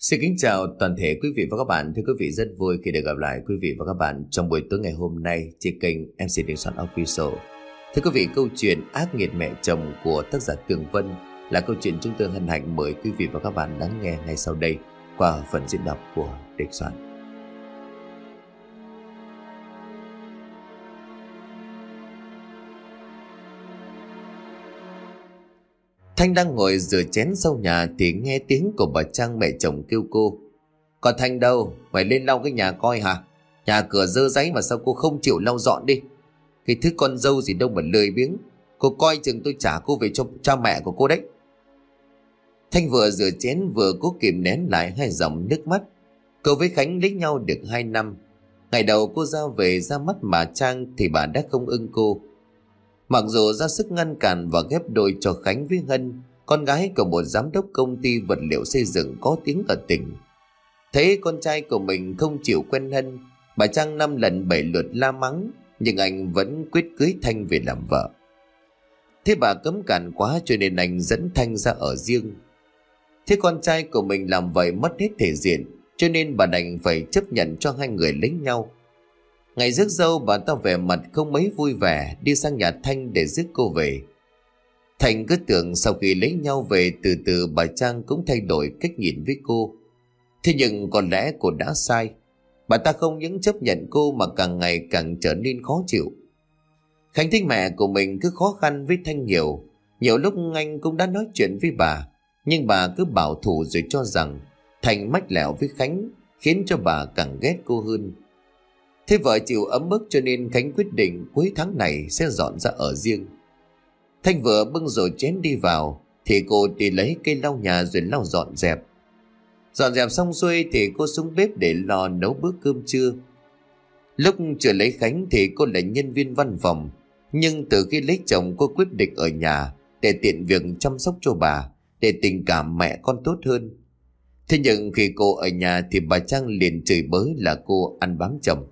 Xin kính chào toàn thể quý vị và các bạn. Thưa quý vị, rất vui khi được gặp lại quý vị và các bạn trong buổi tối ngày hôm nay trên kênh MC Đình Soạn Official. Thưa quý vị, câu chuyện Ác nghiệt mẹ chồng của tác giả Tường Vân là câu chuyện chúng tôi hân hạnh mời quý vị và các bạn lắng nghe ngay sau đây qua phần diễn đọc của Đình Soạn. Thanh đang ngồi rửa chén sau nhà thì nghe tiếng của bà Trang mẹ chồng kêu cô. Còn Thanh đâu? Mày lên lau cái nhà coi hả? Nhà cửa dơ dáy mà sao cô không chịu lau dọn đi? Cái thứ con dâu gì đâu mà lười biếng. Cô coi chừng tôi trả cô về cho cha mẹ của cô đấy. Thanh vừa rửa chén vừa cố kìm nén lại hai dòng nước mắt. Cô với Khánh lấy nhau được 2 năm. Ngày đầu cô ra về ra mắt bà Trang thì bà đã không ưng cô. Mặc dù ra sức ngăn cản và ghép đôi cho Khánh với Hân, con gái của một giám đốc công ty vật liệu xây dựng có tiếng ở tỉnh. Thấy con trai của mình không chịu quen Hân, bà Trang 5 lần 7 lượt la mắng, nhưng anh vẫn quyết cưới Thanh về làm vợ. Thế bà cấm cản quá cho nên anh dẫn Thanh ra ở riêng. Thế con trai của mình làm vậy mất hết thể diện, cho nên bà đành phải chấp nhận cho hai người lấy nhau. Ngày rước dâu bà ta vẻ mặt không mấy vui vẻ đi sang nhà Thanh để rước cô về. Thanh cứ tưởng sau khi lấy nhau về từ từ bà Trang cũng thay đổi cách nhìn với cô. Thế nhưng có lẽ cô đã sai. Bà ta không những chấp nhận cô mà càng ngày càng trở nên khó chịu. Khánh thấy mẹ của mình cứ khó khăn với Thanh nhiều. Nhiều lúc anh cũng đã nói chuyện với bà, nhưng bà cứ bảo thủ rồi cho rằng Thanh mách lẻo với Khánh, khiến cho bà càng ghét cô hơn. Thế vợ chịu ấm ức cho nên Khánh quyết định cuối tháng này sẽ dọn ra ở riêng. Thanh vừa bưng rổ chén đi vào thì cô đi lấy cây lau nhà rồi lau dọn dẹp. Dọn dẹp xong xuôi thì cô xuống bếp để lo nấu bữa cơm trưa. Lúc chưa lấy Khánh thì cô là nhân viên văn phòng, nhưng từ khi lấy chồng cô quyết định ở nhà để tiện việc chăm sóc cho bà, để tình cảm mẹ con tốt hơn. Thế nhưng khi cô ở nhà thì bà Trang liền chửi bới là cô ăn bám chồng.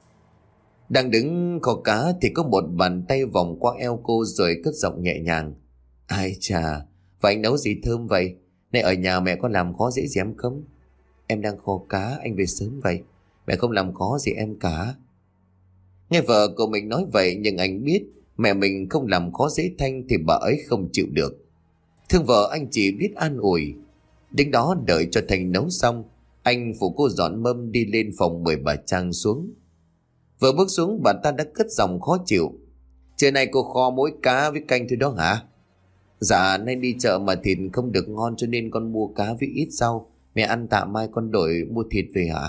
Đang đứng kho cá thì có một bàn tay vòng qua eo cô rồi cất giọng nhẹ nhàng. Ai chà, vậy anh nấu gì thơm vậy? Này ở nhà mẹ có làm khó dễ gì em không? Em đang kho cá, anh về sớm vậy. Mẹ không làm khó gì em cả. Nghe vợ của mình nói vậy nhưng anh biết mẹ mình không làm khó dễ Thanh thì bà ấy không chịu được. Thương vợ anh chỉ biết an ủi. Đến đó đợi cho Thanh nấu xong, anh phụ cô dọn mâm đi lên phòng mời bà Trang xuống. Vừa bước xuống bà ta đã cất giọng khó chịu. Trưa nay cô kho mỗi cá với canh thôi đó hả? Dạ nay đi chợ mà thịt không được ngon cho nên con mua cá với ít rau. Mẹ ăn tạm mai con đổi mua thịt về hả?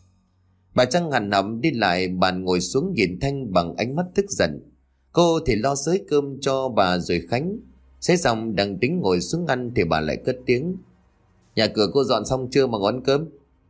Bà Trang hằn học đi lại bàn ngồi xuống nhìn Thanh bằng ánh mắt tức giận. Cô thì lo xới cơm cho bà rồi Khánh. Xế xong đang tính ngồi xuống ăn thì bà lại cất tiếng. Nhà cửa cô dọn xong chưa mà ngón cơm?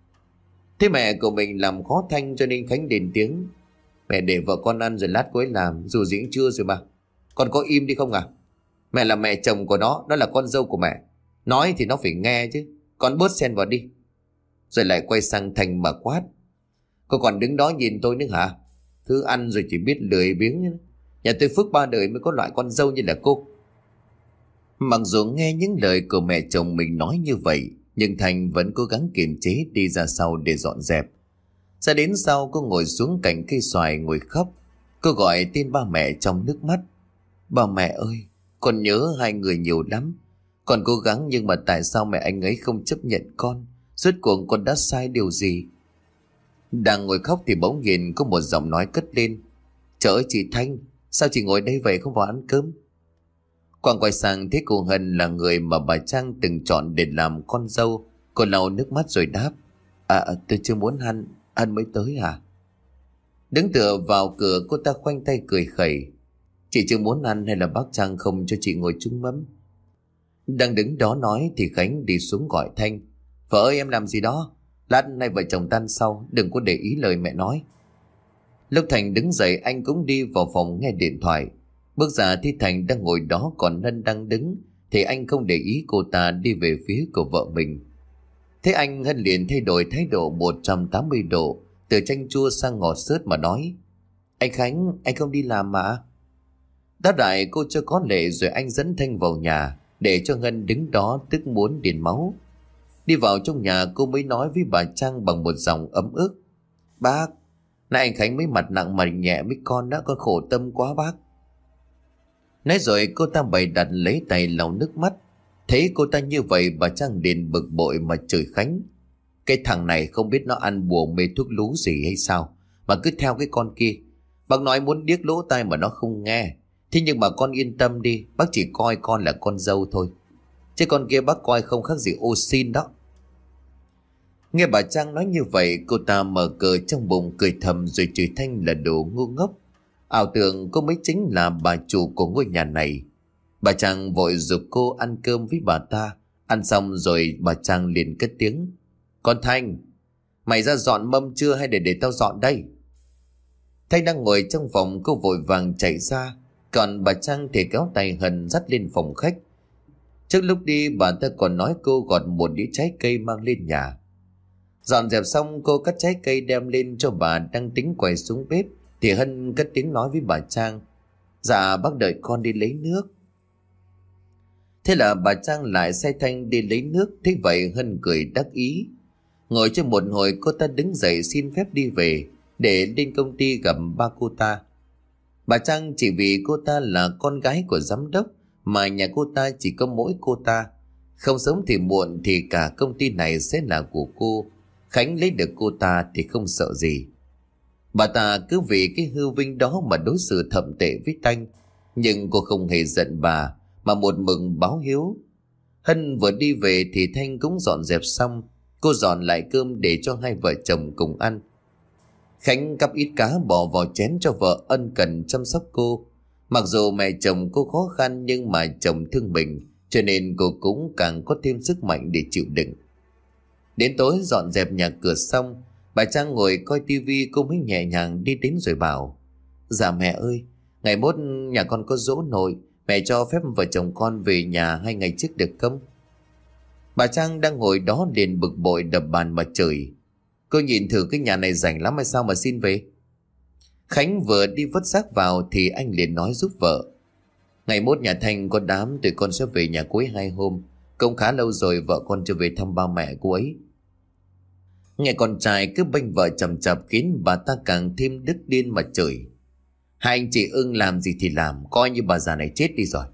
Thế mẹ của mình làm khó Thanh cho nên Khánh đền tiếng. Mẹ để vợ con ăn rồi lát cô ấy làm, dù gì cũng trưa rồi mà. Con có im đi không à? Mẹ là mẹ chồng của nó, đó là con dâu của mẹ. Nói thì nó phải nghe chứ, con bớt xen vào đi. Rồi lại quay sang Thành mà quát. Cô còn đứng đó nhìn tôi nữa hả? Thứ ăn rồi chỉ biết lười biếng. Nhà tôi phước 3 đời mới có loại con dâu như là cô. Mặc dù nghe những lời của mẹ chồng mình nói như vậy, nhưng Thành vẫn cố gắng kiềm chế đi ra sau để dọn dẹp. Ra đến sau cô ngồi xuống cạnh cây xoài ngồi khóc. Cô gọi tên ba mẹ trong nước mắt. Ba mẹ ơi, con nhớ hai người nhiều lắm. Con cố gắng nhưng mà tại sao mẹ anh ấy không chấp nhận con? Rốt cuộc con đã sai điều gì? Đang ngồi khóc thì bỗng nhiên có một giọng nói cất lên. Trời ơi chị Thanh, sao chị ngồi đây vậy không vào ăn cơm? Quang quay sang thấy cô Hân là người mà bà Trang từng chọn để làm con dâu. Cô lau nước mắt rồi đáp. Tôi chưa muốn ăn, anh mới tới à? Đứng tựa vào cửa cô ta khoanh tay cười khẩy. Chị chưa muốn ăn hay là bác Trang không cho chị ngồi chung mâm? Đang đứng đó nói thì Khánh đi xuống gọi Thanh. Vợ ơi em làm gì đó? Lát nay vợ chồng tan sau, đừng có để ý lời mẹ nói. Lúc Thành đứng dậy anh cũng đi vào phòng nghe điện thoại. Bước ra thì Thành đang ngồi đó còn Hân đang đứng, thì anh không để ý cô ta đi về phía của vợ mình. Thế anh Hân liền thay đổi thái độ 180 độ, từ chanh chua sang ngọt xớt mà nói. Anh Khánh, anh không đi làm mà? Đáp lại cô cho có lệ rồi anh dẫn Thanh vào nhà, để cho Hân đứng đó tức muốn điên máu. Đi vào trong nhà cô mới nói với bà Trang bằng một giọng ấm ức: "Bác, nãy anh Khánh mới mặt nặng mày nhẹ với con đó, con khổ tâm quá bác." Nói rồi cô ta bày đặt lấy tay lau nước mắt. Thấy cô ta như vậy, bà Trang liền bực bội mà chửi Khánh: "Cái thằng này không biết nó ăn bùa mê thuốc lú gì hay sao mà cứ theo cái con kia. Bác nói muốn điếc lỗ tai mà nó không nghe. Thế nhưng mà con yên tâm đi, bác chỉ coi con là con dâu thôi, chứ con kia bác coi không khác gì ô xin đó." Nghe bà Trang nói như vậy, cô ta mở cờ trong bụng cười thầm rồi chửi Thanh là đồ ngu ngốc. Ảo tưởng cô mới chính là bà chủ của ngôi nhà này. Bà Trang vội giục cô ăn cơm với bà ta. Ăn xong rồi bà Trang liền cất tiếng: "Con Thanh, mày ra dọn mâm chưa hay để tao dọn đây?" Thanh đang ngồi trong phòng, cô vội vàng chạy ra. Còn bà Trang thì kéo tay Hân dắt lên phòng khách. Trước lúc đi, bà ta còn nói cô gọt một đĩa trái cây mang lên nhà. Dọn dẹp xong, cô cắt trái cây đem lên cho bà đang tính quay xuống bếp thì Hân cất tiếng nói với bà Trang: "Dạ bác đợi con đi lấy nước." Thế là bà Trang lại sai Thanh đi lấy nước. Thế vậy Hân cười đắc ý. Ngồi cho một hồi, cô ta đứng dậy xin phép đi về để lên công ty gặp ba cô ta. Bà Trang chỉ vì cô ta là con gái của giám đốc mà nhà cô ta chỉ có mỗi cô ta. Không sớm thì muộn thì cả công ty này sẽ là của cô. Khánh lấy được cô ta thì không sợ gì. Bà ta cứ vì cái hư vinh đó mà đối xử thậm tệ với Thanh. Nhưng cô không hề giận bà mà một mực báo hiếu. Hân vừa đi về thì Thanh cũng dọn dẹp xong. Cô dọn lại cơm để cho hai vợ chồng cùng ăn. Khánh cắp ít cá bỏ vào chén cho vợ ân cần chăm sóc cô. Mặc dù mẹ chồng cô khó khăn nhưng mà chồng thương mình, cho nên cô cũng càng có thêm sức mạnh để chịu đựng. Đến tối dọn dẹp nhà cửa xong, bà Trang ngồi coi tivi, cô mới nhẹ nhàng đi đến rồi bảo: "Dạ mẹ ơi, ngày mốt nhà con có giỗ nội, mẹ cho phép vợ chồng con về nhà 2 ngày trước được không?" Bà Trang đang ngồi đó liền bực bội đập bàn mà chửi: "Cô nhìn thử cái nhà này rảnh lắm hay sao mà xin về?" Khánh vừa đi vớt rác vào thì anh liền nói giúp vợ: "Ngày mốt nhà Thanh có đám, tụi con sẽ về nhà cô ấy 2 hôm. Cũng khá lâu rồi vợ con chưa về thăm ba mẹ cô ấy." Nghe con trai cứ bênh vợ chằm chặp khiến bà ta càng thêm tức điên mà chửi: "Hai anh chị ưng làm gì thì làm, coi như bà già này chết đi rồi."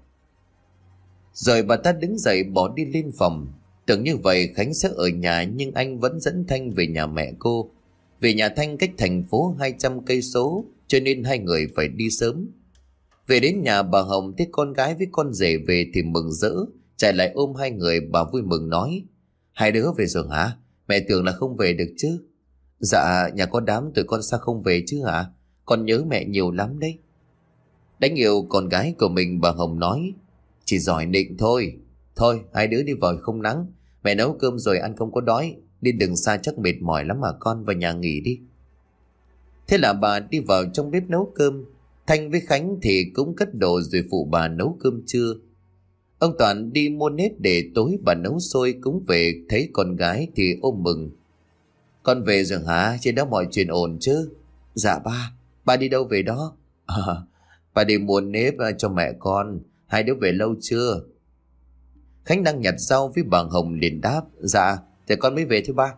Rồi bà ta đứng dậy bỏ đi lên phòng. Tưởng như vậy Khánh sẽ ở nhà, nhưng anh vẫn dẫn Thanh về nhà mẹ cô. Về nhà Thanh cách thành phố 200 cây số, cho nên hai người phải đi sớm. Về đến nhà, bà Hồng thấy con gái với con rể về thì mừng rỡ, chạy lại ôm hai người. Bà vui mừng nói: "Hai đứa về rồi hả? Mẹ tưởng là không về được chứ." "Dạ, nhà có đám tụi con sao không về chứ hả? Con nhớ mẹ nhiều lắm đấy." Đánh yêu con gái của mình, bà Hồng nói: "Chỉ giỏi nịnh thôi. Thôi hai đứa đi vào không nắng, mẹ nấu cơm rồi ăn không có đói. Đi đừng xa chắc mệt mỏi lắm mà con, vào nhà nghỉ đi." Thế là bà đi vào trong bếp nấu cơm. Thanh với Khánh thì cũng cất đồ rồi phụ bà nấu cơm trưa. Ông Toàn đi mua nếp để tối bà nấu xôi cũng về. Thấy con gái thì ôm mừng: "Con về rồi hả? Trên đó mọi chuyện ổn chứ?" "Dạ ba. Ba đi đâu về đó?" Ba đi mua nếp cho mẹ con. Hai đứa về lâu chưa?" Khánh đang nhặt rau với bà Hồng liền đáp: "Dạ, thì con mới về thôi ba."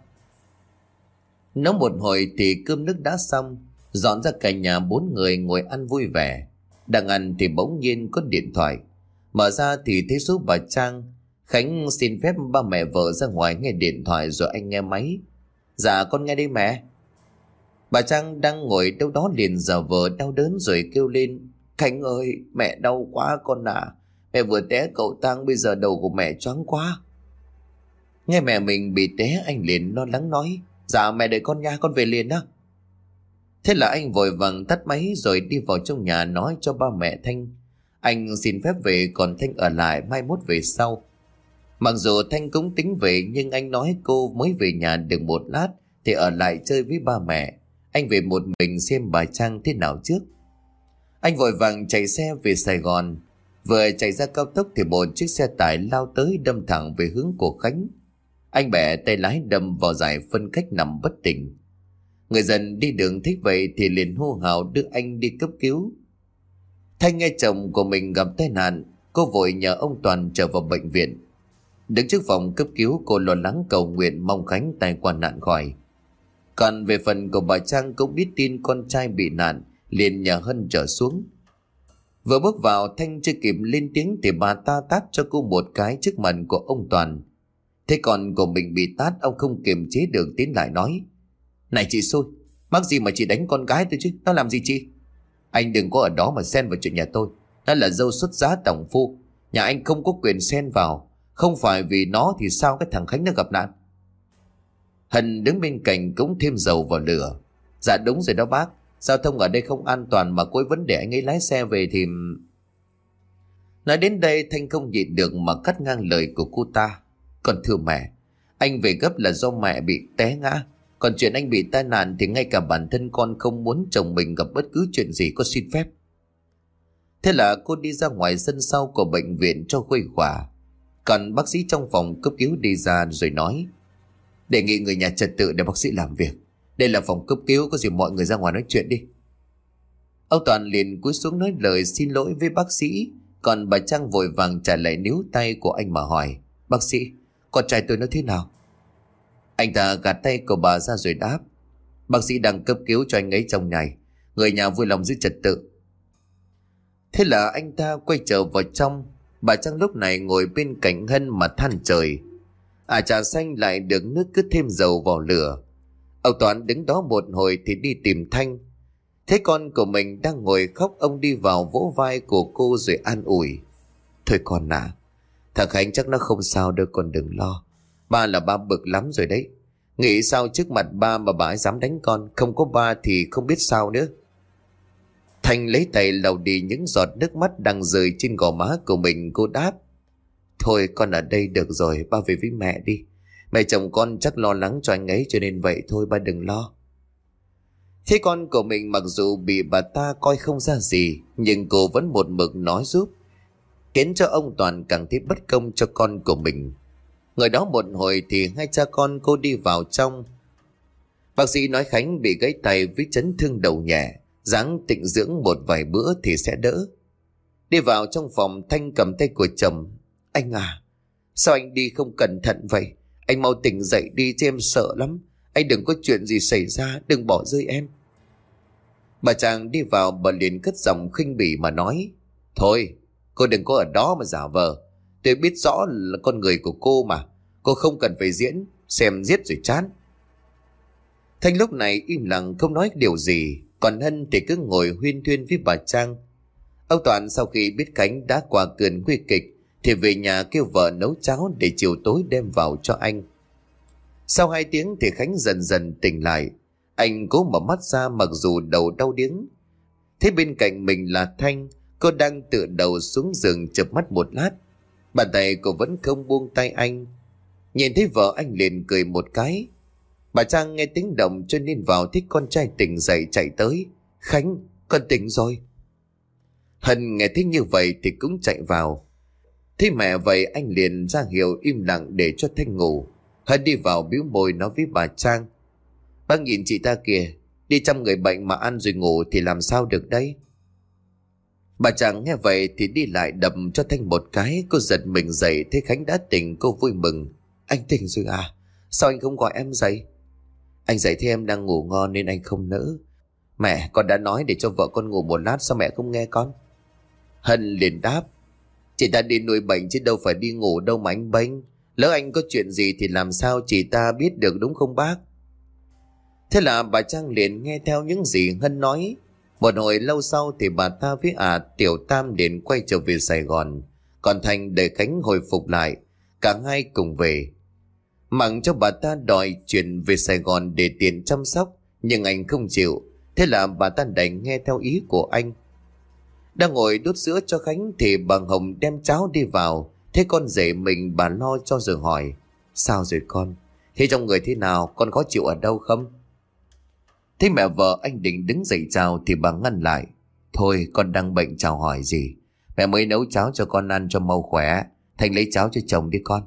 Nấu một hồi thì cơm nước đã xong. Dọn ra cả nhà 4 người ngồi ăn vui vẻ. Đang ăn thì bỗng nhiên có điện thoại. Mở ra thì thấy số bà Trang. Khánh xin phép ba mẹ vợ ra ngoài nghe điện thoại rồi anh nghe máy. "Dạ con nghe đây mẹ." Bà Trang đang ngồi đâu đó liền giả vờ đau đớn rồi kêu lên: "Khánh ơi, mẹ đau quá con ạ. Mẹ vừa té cầu thang, bây giờ đầu của mẹ choáng quá." Nghe mẹ mình bị té, anh liền lo lắng nói: "Dạ mẹ đợi con nha, con về liền đó." Thế là anh vội vàng tắt máy rồi đi vào trong nhà nói cho ba mẹ Thanh: "Anh xin phép về, còn Thanh ở lại mai mốt về sau." Mặc dù Thanh cũng tính về, nhưng anh nói cô mới về nhà được một lát thì ở lại chơi với ba mẹ. Anh về một mình xem bà Trang thế nào trước. Anh vội vàng chạy xe về Sài Gòn. Vừa chạy ra cao tốc thì một chiếc xe tải lao tới đâm thẳng về hướng của Khánh. Anh bẻ tay lái đâm vào giải phân cách nằm bất tỉnh. Người dân đi đường thấy vậy thì liền hô hào đưa anh đi cấp cứu. Thanh nghe chồng của mình gặp tai nạn, cô vội nhờ ông Toàn trở vào bệnh viện. Đứng trước phòng cấp cứu, cô lo lắng cầu nguyện mong Khánh tai qua nạn khỏi. Còn về phần của bà Trang cũng biết tin con trai bị nạn, liền nhờ Hân trở xuống. Vừa bước vào, Thanh chưa kịp lên tiếng thì bà ta tát cho cô một cái trước mặt của ông Toàn. Thế còn của mình bị tát, ông không kiềm chế được tiến lại nói: "Này chị xui, mắc gì mà chị đánh con gái tôi chứ, nó làm gì chị? Anh đừng có ở đó mà xen vào chuyện nhà tôi. Nó là dâu xuất giá tổng phu, nhà anh không có quyền xen vào. Không phải vì nó thì sao cái thằng Khánh nó gặp nạn?" Hân đứng bên cạnh cũng thêm dầu vào lửa: "Dạ đúng rồi đó bác, giao thông ở đây không an toàn mà cuối vấn đề anh ấy lái xe về thì..." Nói đến đây, Thanh không nhịn được mà cắt ngang lời của cô ta: "Còn thưa mẹ, anh về gấp là do mẹ bị té ngã. Còn chuyện anh bị tai nạn thì ngay cả bản thân con không muốn chồng mình gặp bất cứ chuyện gì có xin phép." Thế là cô đi ra ngoài sân sau của bệnh viện cho khuây khỏa. Còn bác sĩ trong phòng cấp cứu đi ra rồi nói: "Đề nghị người nhà trật tự để bác sĩ làm việc. Đây là phòng cấp cứu, có gì mọi người ra ngoài nói chuyện đi." Ông Toàn liền cúi xuống nói lời xin lỗi với bác sĩ. Còn bà Trang vội vàng trả lại níu tay của anh mà hỏi: "Bác sĩ, con trai tôi nó thế nào?" Anh ta gạt tay của bà ra rồi đáp: "Bác sĩ đang cấp cứu cho anh ấy trong ngày. Người nhà vui lòng giữ trật tự." Thế là anh ta quay trở vào trong. Bà Trang lúc này ngồi bên cạnh Hân mà than trời: trà xanh lại được nước cứ thêm dầu vào lửa. Ông Toán đứng đó một hồi thì đi tìm Thanh. Thấy con của mình đang ngồi khóc, ông đi vào vỗ vai của cô rồi an ủi: "Thôi con à, thằng Khánh chắc nó không sao đâu, con đừng lo. Ba là ba bực lắm rồi đấy. Nghĩ sao trước mặt ba mà bà ấy dám đánh con, không có ba thì không biết sao nữa." Thanh lấy tay lau đi những giọt nước mắt đang rơi trên gò má của mình. Cô đáp: "Thôi con ở đây được rồi, ba về với mẹ đi. Mẹ chồng con chắc lo lắng cho anh ấy cho nên vậy thôi, ba đừng lo." Thế con của mình mặc dù bị bà ta coi không ra gì, nhưng cô vẫn một mực nói giúp, khiến cho ông Toàn càng thấy bất công cho con của mình. Ngồi đó một hồi thì hai cha con cô đi vào trong. Bác sĩ nói Khánh bị gãy tay với chấn thương đầu nhẹ, ráng tịnh dưỡng một vài bữa thì sẽ đỡ. Đi vào trong phòng, Thanh cầm tay của chồng: "Anh à, sao anh đi không cẩn thận vậy? Anh mau tỉnh dậy đi chứ em sợ lắm. Anh đừng có chuyện gì xảy ra, đừng bỏ rơi em." Bà Trang đi vào, bà liền cất giọng khinh bỉ mà nói: "Thôi, cô đừng có ở đó mà giả vờ. Tôi biết rõ là con người của cô mà. Cô không cần phải diễn, xem giết rồi chán." Thanh lúc này im lặng không nói điều gì. Còn Hân thì cứ ngồi huyên thuyên với bà Trang. Ông Toàn sau khi biết Khánh đã qua cơn nguy kịch thì về nhà kêu vợ nấu cháo để chiều tối đem vào cho anh. Sau 2 tiếng thì Khánh dần dần tỉnh lại. Anh cố mở mắt ra mặc dù đầu đau điếng. Thế bên cạnh mình là Thanh. Cô đang tựa đầu xuống giường chợp mắt một lát. Bàn tay cô vẫn không buông tay anh. Nhìn thấy vợ anh liền cười một cái. Bà Trang nghe tiếng động cho nên vào thấy con trai tỉnh dậy chạy tới: "Khánh, con tỉnh rồi." Hân nghe thấy như vậy thì cũng chạy vào. Thấy mẹ vậy anh liền ra hiệu im lặng để cho Thanh ngủ. Hân đi vào bĩu môi nói với bà Trang: "Bác nhìn chị ta kìa, đi chăm người bệnh mà ăn rồi ngủ thì làm sao được đấy." Bà Trang nghe vậy thì đi lại đập cho Thanh một cái. Cô giật mình dậy thấy Khánh đã tỉnh, cô vui mừng: "Anh tỉnh rồi à? Sao anh không gọi em dậy?" "Anh dậy thì em đang ngủ ngon nên anh không nỡ. Mẹ, con đã nói để cho vợ con ngủ một lát, sao mẹ không nghe con?" Hân liền đáp: "Chị ta đi nuôi bệnh chứ đâu phải đi ngủ đâu mà anh bênh. Lỡ anh có chuyện gì thì làm sao chị ta biết được, đúng không bác?" Thế là bà Trang liền nghe theo những gì Hân nói. Một hồi lâu sau thì bà ta với Tiểu Tam liền quay trở về Sài Gòn. Còn Thành để Khánh hồi phục lại, cả hai cùng về. Mặc cho bà ta đòi chuyển về Sài Gòn để tiền chăm sóc, nhưng anh không chịu. Thế là bà ta đành nghe theo ý của anh. Đang ngồi đút sữa cho Khánh thì bà Hồng đem cháo đi vào. Thế con rể mình bà lo cho rồi hỏi: "Sao rồi con? Thế trong người thế nào? Con khó chịu ở đâu không?" Thế mẹ vợ anh định đứng dậy chào thì bà ngăn lại: "Thôi, con đang bệnh chào hỏi gì. Mẹ mới nấu cháo cho con ăn cho mau khỏe. Thành lấy cháo cho chồng đi con."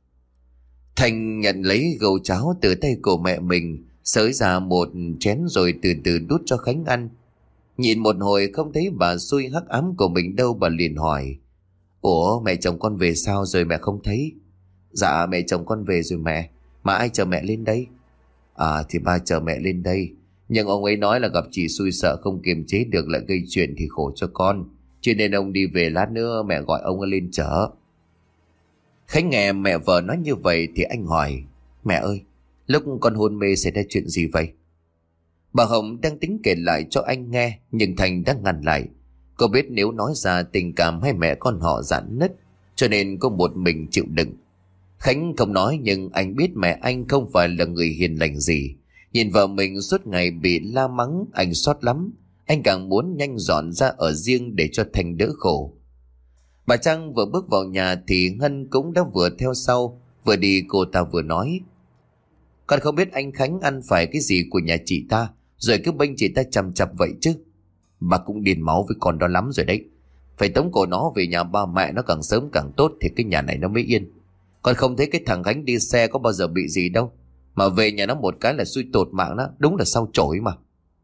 Thành nhận lấy gầu cháo từ tay của mẹ mình, xới ra một chén rồi từ từ đút cho Khánh ăn. Nhìn một hồi không thấy bà xui hắc ám của mình đâu, bà liền hỏi: "Ủa, mẹ chồng con về sao rồi mẹ không thấy?" Dạ mẹ chồng con về rồi mẹ. Mà ai chờ mẹ lên đây? À thì ba chờ mẹ lên đây. Nhưng ông ấy nói là gặp chị xui sợ không kiềm chế được lại gây chuyện thì khổ cho con. Cho nên ông đi về, lát nữa mẹ gọi ông ấy lên chở. Khánh nghe mẹ vợ nói như vậy thì anh hỏi: Mẹ ơi, lúc con hôn mê xảy ra chuyện gì vậy? Bà Hồng đang tính kể lại cho anh nghe, nhưng Thành đã ngăn lại. Cô biết nếu nói ra tình cảm hai mẹ con họ rạn nứt, cho nên cô một mình chịu đựng. Khánh không nói, nhưng anh biết mẹ anh không phải là người hiền lành gì. Nhìn vợ mình suốt ngày bị la mắng, anh xót lắm. Anh càng muốn nhanh dọn ra ở riêng để cho Thành đỡ khổ. Bà Trang vừa bước vào nhà thì Ngân cũng đã vừa theo sau. Vừa đi cô ta vừa nói: Con không biết anh Khánh ăn phải cái gì của nhà chị ta, rồi cứ bênh chị ta chằm chặp vậy chứ. Bà cũng điên máu với con đó lắm rồi đấy. Phải tống cổ nó về nhà ba mẹ nó càng sớm càng tốt thì cái nhà này nó mới yên. Con không thấy cái thằng Khánh đi xe có bao giờ bị gì đâu, mà về nhà nó một cái là xui tột mạng đó, đúng là sao chổi mà.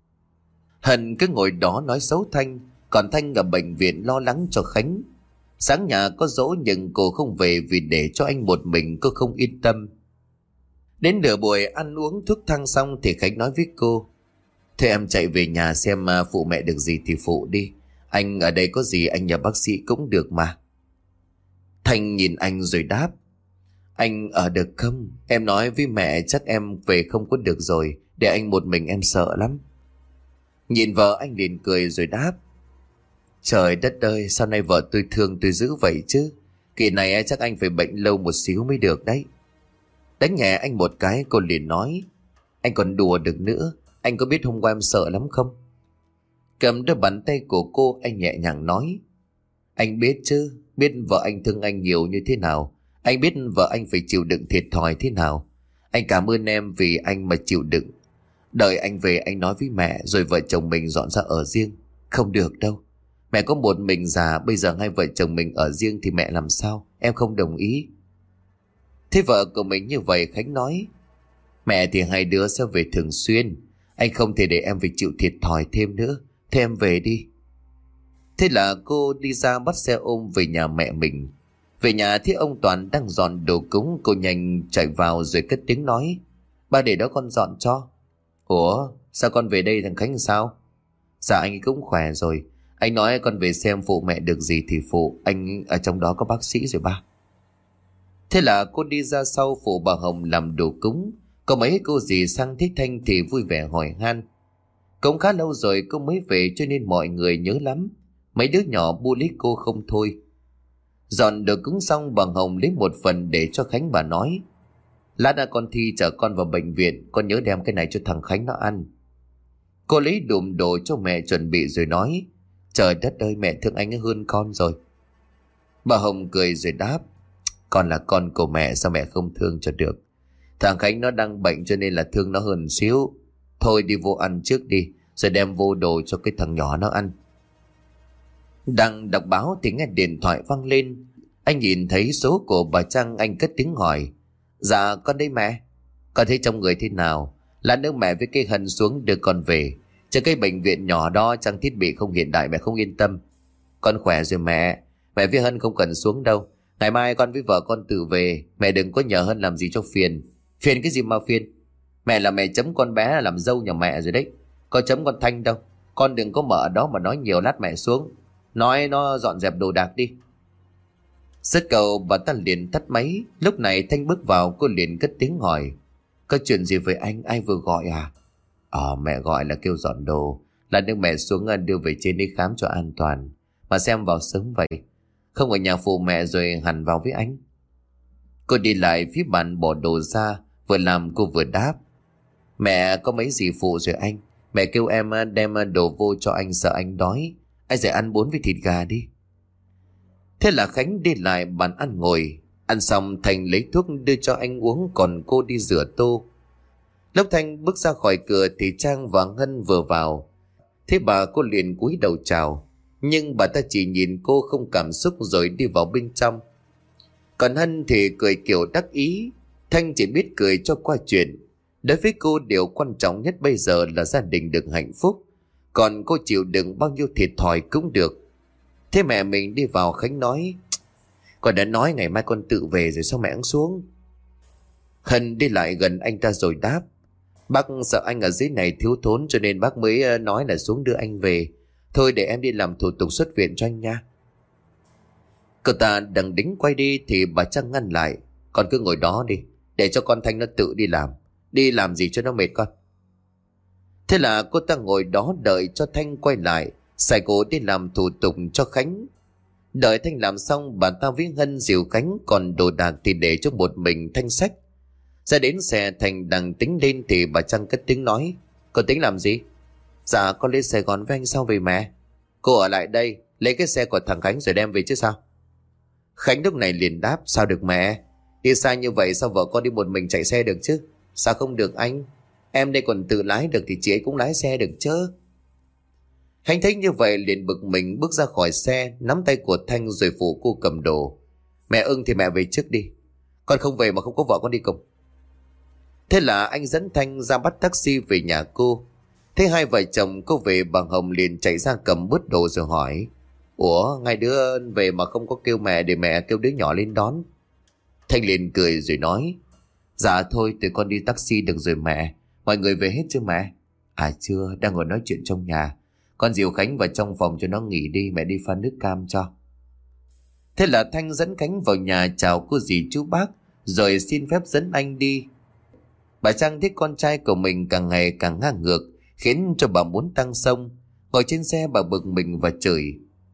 Hân cứ ngồi đó nói xấu Thanh, còn Thanh ở bệnh viện lo lắng cho Khánh. Sáng nhà có dỗ nhưng cô không về vì để cho anh một mình cô không yên tâm. Đến nửa buổi ăn uống thuốc thang xong thì Khánh nói với cô: Thôi em chạy về nhà xem phụ mẹ được gì thì phụ đi. Anh ở đây có gì anh nhờ bác sĩ cũng được mà. Thanh nhìn anh rồi đáp: Anh ở được không? Em nói với mẹ chắc em về không có được rồi. Để anh một mình em sợ lắm. Nhìn vợ anh liền cười rồi đáp: Trời đất ơi, sao nay vợ tôi thương tôi dữ vậy chứ. Kỳ này chắc anh phải bệnh lâu một xíu mới được đấy. Đánh nhẹ anh một cái, cô liền nói: Anh còn đùa được nữa. Anh có biết hôm qua em sợ lắm không? Cầm đôi bàn tay của cô, anh nhẹ nhàng nói: Anh biết chứ, biết vợ anh thương anh nhiều như thế nào. Anh biết vợ anh phải chịu đựng thiệt thòi thế nào. Anh cảm ơn em vì anh mà chịu đựng. Đợi anh về anh nói với mẹ, rồi vợ chồng mình dọn ra ở riêng. Không được đâu. Mẹ có một mình già, bây giờ hai vợ chồng mình ở riêng thì mẹ làm sao? Em không đồng ý. Thế vợ của mình như vậy, Khánh nói: Mẹ thì hai đứa sẽ về thường xuyên. Anh không thể để em phải chịu thiệt thòi thêm nữa. Thế em về đi. Thế là cô đi ra bắt xe ôm về nhà mẹ mình. Về nhà thấy ông Toàn đang dọn đồ cúng, cô nhanh chạy vào rồi cất tiếng nói: Ba để đó con dọn cho. Ủa sao con về đây thằng Khánh sao? Dạ anh ấy cũng khỏe rồi. Anh nói con về xem phụ mẹ được gì thì phụ. Anh ở trong đó có bác sĩ rồi ba. Thế là cô đi ra sau phụ bà Hồng làm đồ cúng. Có mấy cô dì sang thấy Thanh thì vui vẻ hỏi han. Cũng khá lâu rồi cô mới về cho nên mọi người nhớ lắm. Mấy đứa nhỏ bu lít cô không thôi. Dọn đồ cúng xong bà Hồng lấy một phần để cho Khánh, bà nói: Lát nữa con Thi chở con vào bệnh viện, con nhớ đem cái này cho thằng Khánh nó ăn. Cô lấy đùm đồ cho mẹ chuẩn bị rồi nói: Trời đất ơi, mẹ thương anh ấy hơn con rồi. Bà Hồng cười rồi đáp: Con là con của mẹ, sao mẹ không thương cho được. Thằng Khánh nó đang bệnh cho nên là thương nó hơn xíu. Thôi đi vô ăn trước đi, rồi đem vô đồ cho cái thằng nhỏ nó ăn. Đang đọc báo thì nghe điện thoại vang lên. Anh nhìn thấy số của bà Trang, anh cất tiếng hỏi: Dạ con đây mẹ. Con thấy trong người thế nào? Lát nữa mẹ với cái Hân xuống đưa con về. Chứ cái bệnh viện nhỏ đó trang thiết bị không hiện đại, mẹ không yên tâm. Con khỏe rồi mẹ. Mẹ với Hân không cần xuống đâu. Ngày mai con với vợ con tự về. Mẹ đừng có nhờ Hân làm gì cho phiền. Phiền cái gì mà phiền? Mẹ là mẹ chấm con bé làm dâu nhà mẹ rồi đấy. Có chấm con Thanh đâu. Con đừng có mở ở đó mà nói nhiều, lát mẹ xuống nói nó dọn dẹp đồ đạc đi. Dứt câu bà ta liền tắt máy. Lúc này Thanh bước vào, cô liền cất tiếng hỏi: Có chuyện gì với anh? Ai vừa gọi à? Mẹ gọi là kêu dọn đồ. Là đưa mẹ xuống đưa về trên đi khám cho an toàn. Mà xem vào sớm vậy. Không ở nhà phụ mẹ rồi hẳn vào với anh. Cô đi lại phía bàn bỏ đồ ra, vừa làm cô vừa đáp: Mẹ có mấy gì phụ rồi anh. Mẹ kêu em đem đồ vô cho anh, sợ anh đói. Anh sẽ ăn bún với thịt gà đi. Thế là Khánh đi lại bàn ăn ngồi. Ăn xong Thành lấy thuốc đưa cho anh uống, còn cô đi rửa tô. Lúc Thanh bước ra khỏi cửa thì Trang và Ngân vừa vào. Thế bà cô liền cúi đầu chào, nhưng bà ta chỉ nhìn cô không cảm xúc rồi đi vào bên trong. Còn Hân thì cười kiểu đắc ý. Thanh chỉ biết cười cho qua chuyện. Đối với cô điều quan trọng nhất bây giờ là gia đình được hạnh phúc. Còn cô chịu đựng bao nhiêu thiệt thòi cũng được. Thế mẹ mình đi vào, Khánh nói: Con đã nói ngày mai con tự về rồi sao mẹ ăn xuống? Hân đi lại gần anh ta rồi đáp. Bác sợ anh ở dưới này thiếu thốn cho nên bác mới nói là xuống đưa anh về. Thôi để em đi làm thủ tục xuất viện cho anh nha. Cậu ta đang đính quay đi thì bà Trăng ngăn lại. Con cứ ngồi đó đi, để cho con Thanh nó tự đi làm. Đi làm gì cho nó mệt con. Thế là cô ta ngồi đó đợi cho Thanh quay lại, xài cô đi làm thủ tục cho Khánh. Đợi Thanh làm xong, bà ta với Hân dìu Khánh, còn đồ đạc thì để cho một mình Thanh xách. Ra đến xe Thành đang tính lên thì bà Trăng cất tiếng nói. Cô tính làm gì? Dạ con lên Sài Gòn với anh sau về mẹ. Cô ở lại đây lấy cái xe của thằng Khánh rồi đem về chứ sao? Khánh lúc này liền đáp. Sao được mẹ? Đi xa như vậy sao vợ con đi một mình chạy xe được chứ? Sao không được anh? Em đây còn tự lái được thì chị ấy cũng lái xe được chứ. Khánh thấy như vậy liền bực mình bước ra khỏi xe, nắm tay của Thanh rồi phụ cô cầm đồ. Mẹ ưng thì mẹ về trước đi, con không về mà không có vợ con đi cùng. Thế là anh dẫn Thanh ra bắt taxi về nhà cô. Thế hai vợ chồng cô về, bà Hồng liền chạy ra cầm bớt đồ rồi hỏi. Ủa, hai đứa về mà không có kêu mẹ để mẹ kêu đứa nhỏ lên đón? Thanh liền cười rồi nói. Dạ thôi tụi con đi taxi được rồi mẹ. Mọi người về hết chưa mẹ? À chưa, đang ngồi nói chuyện trong nhà. Con dìu Khánh vào trong phòng cho nó nghỉ đi, mẹ đi pha nước cam cho. Thế là Thanh dẫn Khánh vào nhà chào cô dì chú bác, rồi xin phép dẫn anh đi. Bà Trang thấy con trai của mình càng ngày càng ngang ngược, khiến cho bà muốn tăng xông. Ngồi trên xe bà bực mình và chửi.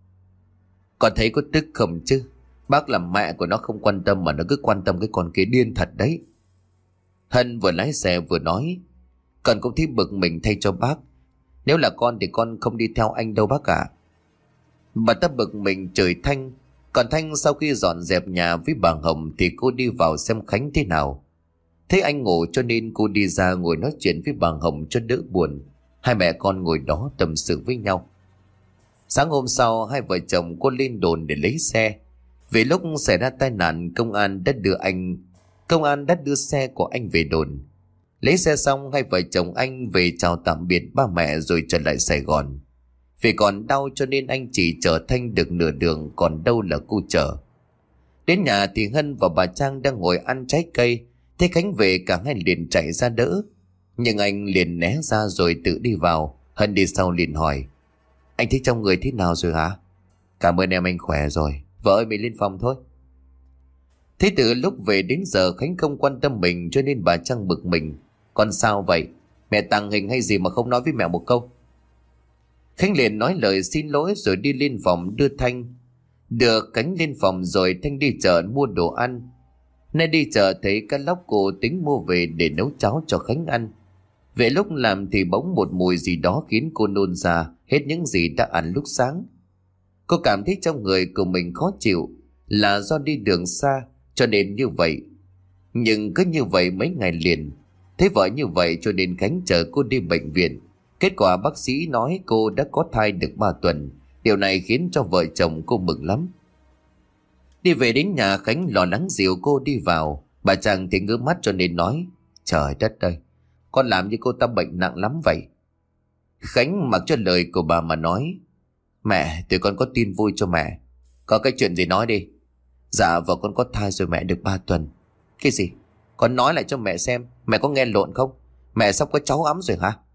Con thấy có tức không chứ? Bác làm mẹ của nó không quan tâm mà nó cứ quan tâm cái con kia, điên thật đấy. Hân vừa lái xe vừa nói. Con cũng thấy bực mình thay cho bác. Nếu là con thì con không đi theo anh đâu bác ạ. Bà ta bực mình chửi Thanh. Còn Thanh sau khi dọn dẹp nhà với bà Hồng thì cô đi vào xem Khánh thế nào. Thấy anh ngủ cho nên cô đi ra ngồi nói chuyện với bà Hồng cho đỡ buồn. Hai mẹ con ngồi đó tâm sự với nhau. Sáng hôm sau hai vợ chồng cô lên đồn để lấy xe. Vì lúc xảy ra tai nạn công an đã đưa xe của anh về đồn. Lấy xe xong hai vợ chồng anh về chào tạm biệt ba mẹ rồi trở lại Sài Gòn. Vì còn đau cho nên anh chỉ chở Thanh được nửa đường, còn đâu là cô chở. Đến nhà thì Hân và bà Trang đang ngồi ăn trái cây. Thấy Khánh về cả hai liền chạy ra đỡ. Nhưng anh liền né ra rồi tự đi vào. Hân đi sau liền hỏi. Anh thấy trong người thế nào rồi hả? Cảm ơn em, anh khỏe rồi. Vợ ơi mình lên phòng thôi. Thế từ lúc về đến giờ Khánh không quan tâm mình cho nên bà Trang bực mình. Con sao vậy? Mẹ tàng hình hay gì mà không nói với mẹ một câu? Khánh liền nói lời xin lỗi rồi đi lên phòng đưa Thanh. Đưa Khánh lên phòng rồi Thanh đi chợ mua đồ ăn. Nay đi chợ thấy cá lóc cô tính mua về để nấu cháo cho Khánh ăn. Về lúc làm thì bỗng một mùi gì đó khiến cô nôn ra hết những gì đã ăn lúc sáng. Cô cảm thấy trong người của mình khó chịu, là do đi đường xa cho nên như vậy. Nhưng cứ như vậy mấy ngày liền. Thấy vợ như vậy cho nên Khánh chờ cô đi bệnh viện. Kết quả bác sĩ nói cô đã có thai được 3 tuần. Điều này khiến cho vợ chồng cô mừng lắm. Đi về đến nhà Khánh lo lắng dìu cô đi vào. Bà Trang thì ngước mắt cho nên nói. Trời đất ơi, con làm như cô ta bệnh nặng lắm vậy. Khánh mặc cho lời của bà mà nói. Mẹ, tụi con có tin vui cho mẹ. Có cái chuyện gì nói đi. Dạ vợ con có thai rồi mẹ, được 3 tuần. Cái gì? Con nói lại cho mẹ xem. Mẹ có nghe lộn không? Mẹ sắp có cháu ấm rồi hả?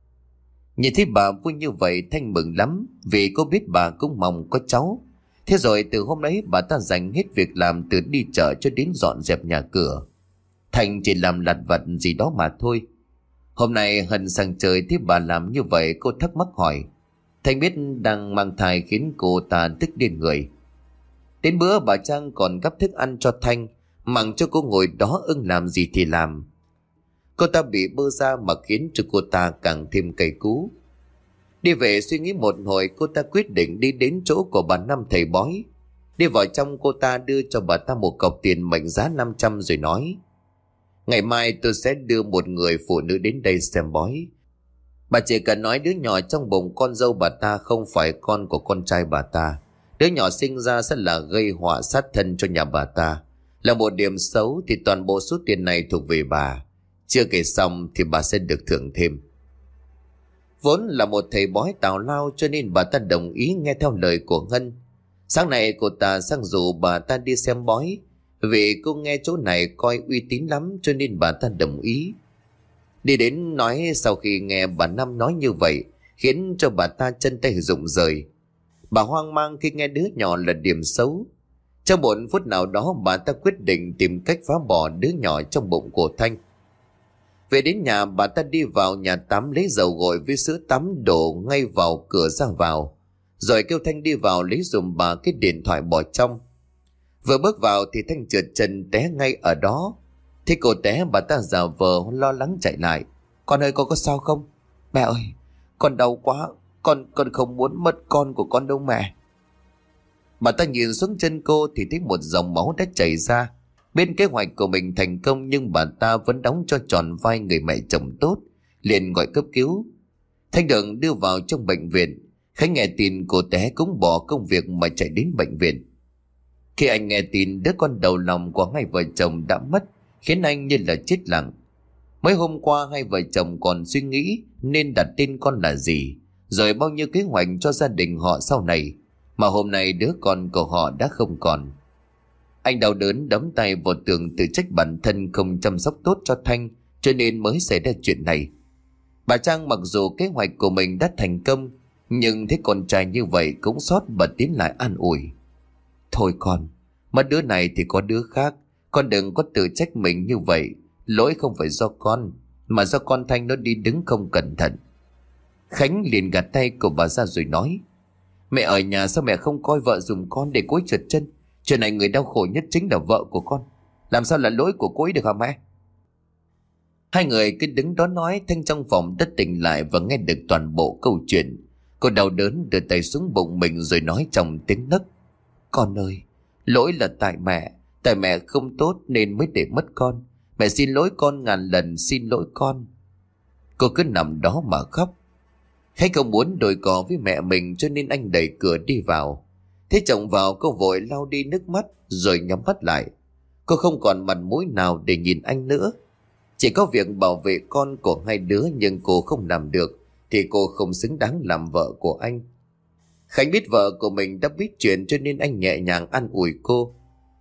Nhìn thấy bà vui như vậy Thanh mừng lắm. Vì cô biết bà cũng mong có cháu. Thế rồi từ hôm ấy bà ta dành hết việc làm, từ đi chợ cho đến dọn dẹp nhà cửa. Thanh chỉ làm lặt vặt gì đó mà thôi. Hôm nay Hân sang chơi thấy bà làm như vậy, cô thắc mắc hỏi. Thanh biết đang mang thai khiến cô ta tức điên người. Đến bữa bà Trang còn gắp thức ăn cho Thanh, mặc cho cô ngồi đó ưng làm gì thì làm. Cô ta bị bơ ra mà khiến cho cô ta càng thêm cay cú. Đi về suy nghĩ một hồi, cô ta quyết định đi đến chỗ của bà Năm thầy bói. Đi vào trong, cô ta đưa cho bà ta một cọc tiền mệnh giá 500 rồi nói. Ngày mai tôi sẽ đưa một người phụ nữ đến đây xem bói. Bà chỉ cần nói đứa nhỏ trong bụng con dâu bà ta không phải con của con trai bà ta. Đứa nhỏ sinh ra sẽ là gây họa sát thân cho nhà bà ta. Là một điểm xấu thì toàn bộ số tiền này thuộc về bà. Chưa kể xong thì bà sẽ được thưởng thêm. Vốn là một thầy bói tào lao cho nên bà ta đồng ý nghe theo lời của Ngân. Sáng nay cô ta sang rủ bà ta đi xem bói, vì cô nghe chỗ này coi uy tín lắm cho nên bà ta đồng ý. Đi đến nói sau khi nghe bà Năm nói như vậy khiến cho bà ta chân tay rụng rời. Bà hoang mang khi nghe đứa nhỏ là điểm xấu. Trong 1 phút nào đó bà ta quyết định tìm cách phá bỏ đứa nhỏ trong bụng của Thanh. Về đến nhà, bà ta đi vào nhà tắm lấy dầu gội với sữa tắm đổ ngay vào cửa ra vào, rồi kêu Thanh đi vào lấy giùm bà cái điện thoại bỏ trong. Vừa bước vào thì Thanh trượt chân té ngay ở đó. Thế cô té, bà ta giả vờ lo lắng chạy lại. Con ơi, con có sao không? Mẹ ơi, con đau quá, con không muốn mất con của con đâu mẹ. Bà ta nhìn xuống chân cô thì thấy một dòng máu đã chảy ra. Bên kế hoạch của mình thành công nhưng bà ta vẫn đóng cho tròn vai người mẹ chồng tốt, liền gọi cấp cứu. Thanh được đưa vào trong bệnh viện. Khánh nghe tin cô té cũng bỏ công việc mà chạy đến bệnh viện. Khi anh nghe tin đứa con đầu lòng của hai vợ chồng đã mất, khiến anh như là chết lặng. Mấy hôm qua hai vợ chồng còn suy nghĩ nên đặt tên con là gì, rồi bao nhiêu kế hoạch cho gia đình họ sau này, mà hôm nay đứa con của họ đã không còn. Anh đau đớn đấm tay vào tường tự trách bản thân không chăm sóc tốt cho Thanh, cho nên mới xảy ra chuyện này. Bà Trang mặc dù kế hoạch của mình đã thành công, nhưng thấy con trai như vậy cũng xót, bà tiến lại an ủi. Thôi con, mất đứa này thì có đứa khác, con đừng có tự trách mình như vậy. Lỗi không phải do con, mà do con Thanh nó đi đứng không cẩn thận. Khánh liền gạt tay của bà ra rồi nói. Mẹ ở nhà sao mẹ không coi vợ dùm con để cô ấy trượt chân? Chuyện này người đau khổ nhất chính là vợ của con, làm sao là lỗi của cô ấy được hả mẹ? Hai người cứ đứng đó nói. Thanh trong phòng đã tỉnh lại và nghe được toàn bộ câu chuyện. Cô đau đớn đưa tay xuống bụng mình rồi nói trong tiếng nấc. Con ơi, lỗi là tại mẹ không tốt nên mới để mất con. Mẹ xin lỗi con ngàn lần, xin lỗi con. Cô cứ nằm đó mà khóc. Khánh không muốn đôi cò với mẹ mình cho nên anh đẩy cửa đi vào. Thế chồng vào, cô vội lau đi nước mắt rồi nhắm mắt lại. Cô không còn mặt mũi nào để nhìn anh nữa. Chỉ có việc bảo vệ con của hai đứa nhưng cô không làm được thì cô không xứng đáng làm vợ của anh. Khánh biết vợ của mình đã biết chuyện cho nên anh nhẹ nhàng an ủi cô.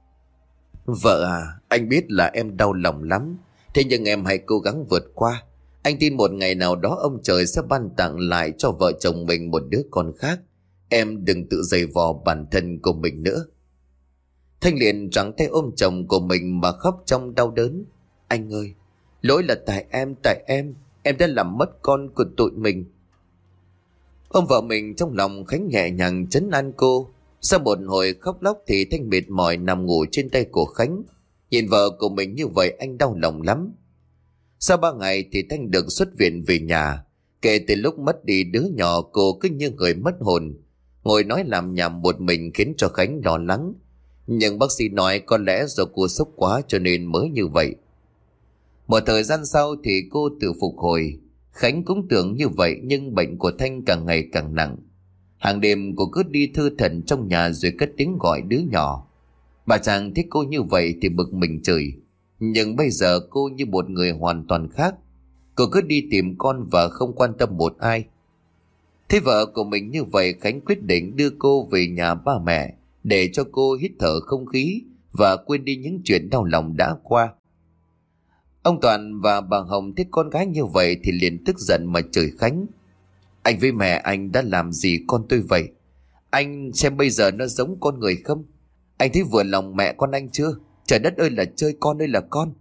Vợ à, anh biết là em đau lòng lắm, thế nhưng em hãy cố gắng vượt qua. Anh tin một ngày nào đó ông trời sẽ ban tặng lại cho vợ chồng mình một đứa con khác. Em đừng tự giày vò bản thân của mình nữa. Thanh liền trắng tay ôm chồng của mình mà khóc trong đau đớn. Anh ơi, lỗi là tại em đã làm mất con của tụi mình. Ôm vợ mình trong lòng, Khánh nhẹ nhàng trấn an cô. Sau một hồi khóc lóc thì Thanh mệt mỏi nằm ngủ trên tay của Khánh. Nhìn vợ của mình như vậy anh đau lòng lắm. Sau 3 ngày thì Thanh được xuất viện về nhà. Kể từ lúc mất đi đứa nhỏ, cô cứ như người mất hồn, ngồi nói làm nhảm một mình khiến cho Khánh lo lắng. Nhưng bác sĩ nói có lẽ do cô sốc quá cho nên mới như vậy. Một thời gian sau thì cô tự phục hồi. Khánh cũng tưởng như vậy nhưng bệnh của Thanh càng ngày càng nặng. Hàng đêm cô cứ đi thư thẩn trong nhà rồi cất tiếng gọi đứa nhỏ. Bà Trang thấy cô như vậy thì bực mình chửi. Nhưng bây giờ cô như một người hoàn toàn khác. Cô cứ đi tìm con và không quan tâm một ai. Thấy vợ của mình như vậy, Khánh quyết định đưa cô về nhà ba mẹ để cho cô hít thở không khí và quên đi những chuyện đau lòng đã qua. Ông Toàn và bà Hồng thấy con gái như vậy thì liền tức giận mà chửi Khánh. Anh với mẹ anh đã làm gì con tôi vậy? Anh xem bây giờ nó giống con người không? Anh thấy vừa lòng mẹ con anh chưa? Trời đất ơi là chơi, con ơi là con.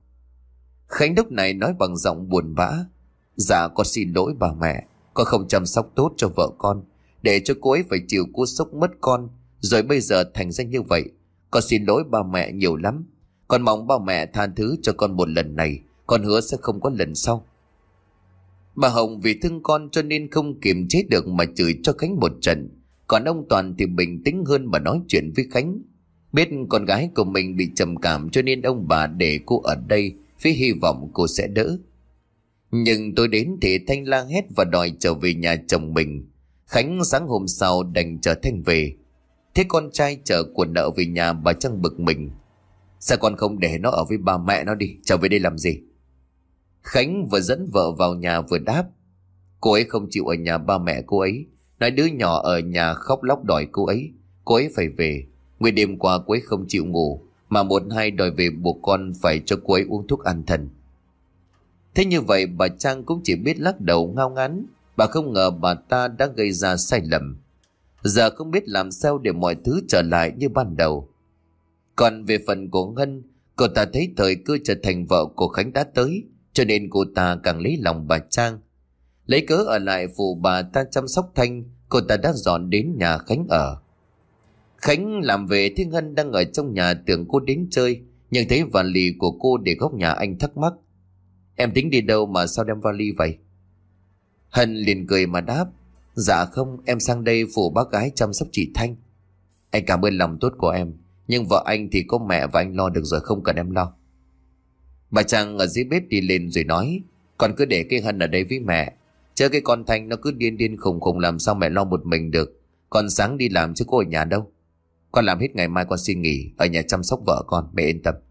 Khánh lúc này nói bằng giọng buồn bã. Dạ con xin lỗi bà mẹ, con không chăm sóc tốt cho vợ con, để cho cô ấy phải chịu cú sốc mất con, rồi bây giờ thành ra như vậy. Con xin lỗi ba mẹ nhiều lắm. Con mong ba mẹ tha thứ cho con một lần này, con hứa sẽ không có lần sau. Bà Hồng vì thương con cho nên không kiềm chế được mà chửi cho Khánh một trận. Còn ông Toàn thì bình tĩnh hơn mà nói chuyện với Khánh. Biết con gái của mình bị trầm cảm cho nên ông bà để cô ở đây với hy vọng cô sẽ đỡ. Nhưng tối đến thì Thanh la hét và đòi trở về nhà chồng mình. Khánh sáng hôm sau đành chở Thanh về. Thế con trai chở của nợ về nhà, bà Trang bực mình. Sao con không để nó ở với ba mẹ nó đi, trở về đây làm gì? Khánh vừa dẫn vợ vào nhà vừa đáp. Cô ấy không chịu ở nhà ba mẹ cô ấy, nói đứa nhỏ ở nhà khóc lóc đòi cô ấy. cô ấy phải về. Nguyên đêm qua cô ấy không chịu ngủ, mà một hai đòi về buộc con phải cho cô ấy uống thuốc an thần. Thế như vậy bà Trang cũng chỉ biết lắc đầu ngao ngán. Bà không ngờ bà ta đã gây ra sai lầm. Giờ không biết làm sao để mọi thứ trở lại như ban đầu. Còn về phần của Ngân, cô ta thấy thời cơ trở thành vợ của Khánh đã tới, cho nên cô ta càng lấy lòng bà Trang. Lấy cớ ở lại phụ bà ta chăm sóc Thanh, cô ta đã dọn đến nhà Khánh ở. Khánh làm về thấy Ngân đang ở trong nhà, tưởng cô đến chơi, nhưng thấy vali của cô để góc nhà anh thắc mắc. Em tính đi đâu mà sao đem vali vậy? Hân liền cười mà đáp. Dạ không, em sang đây phụ bác gái chăm sóc chị Thanh. Anh cảm ơn lòng tốt của em, nhưng vợ anh thì có mẹ và anh lo được rồi, không cần em lo. Bà Trang ở dưới bếp đi lên rồi nói. Con cứ để cái Hân ở đây với mẹ, chứ cái con Thanh nó cứ điên điên khùng khùng, làm sao mẹ lo một mình được. Con sáng đi làm chứ có ở nhà đâu. Con làm hết ngày mai con xin nghỉ ở nhà chăm sóc vợ con, mẹ yên tâm.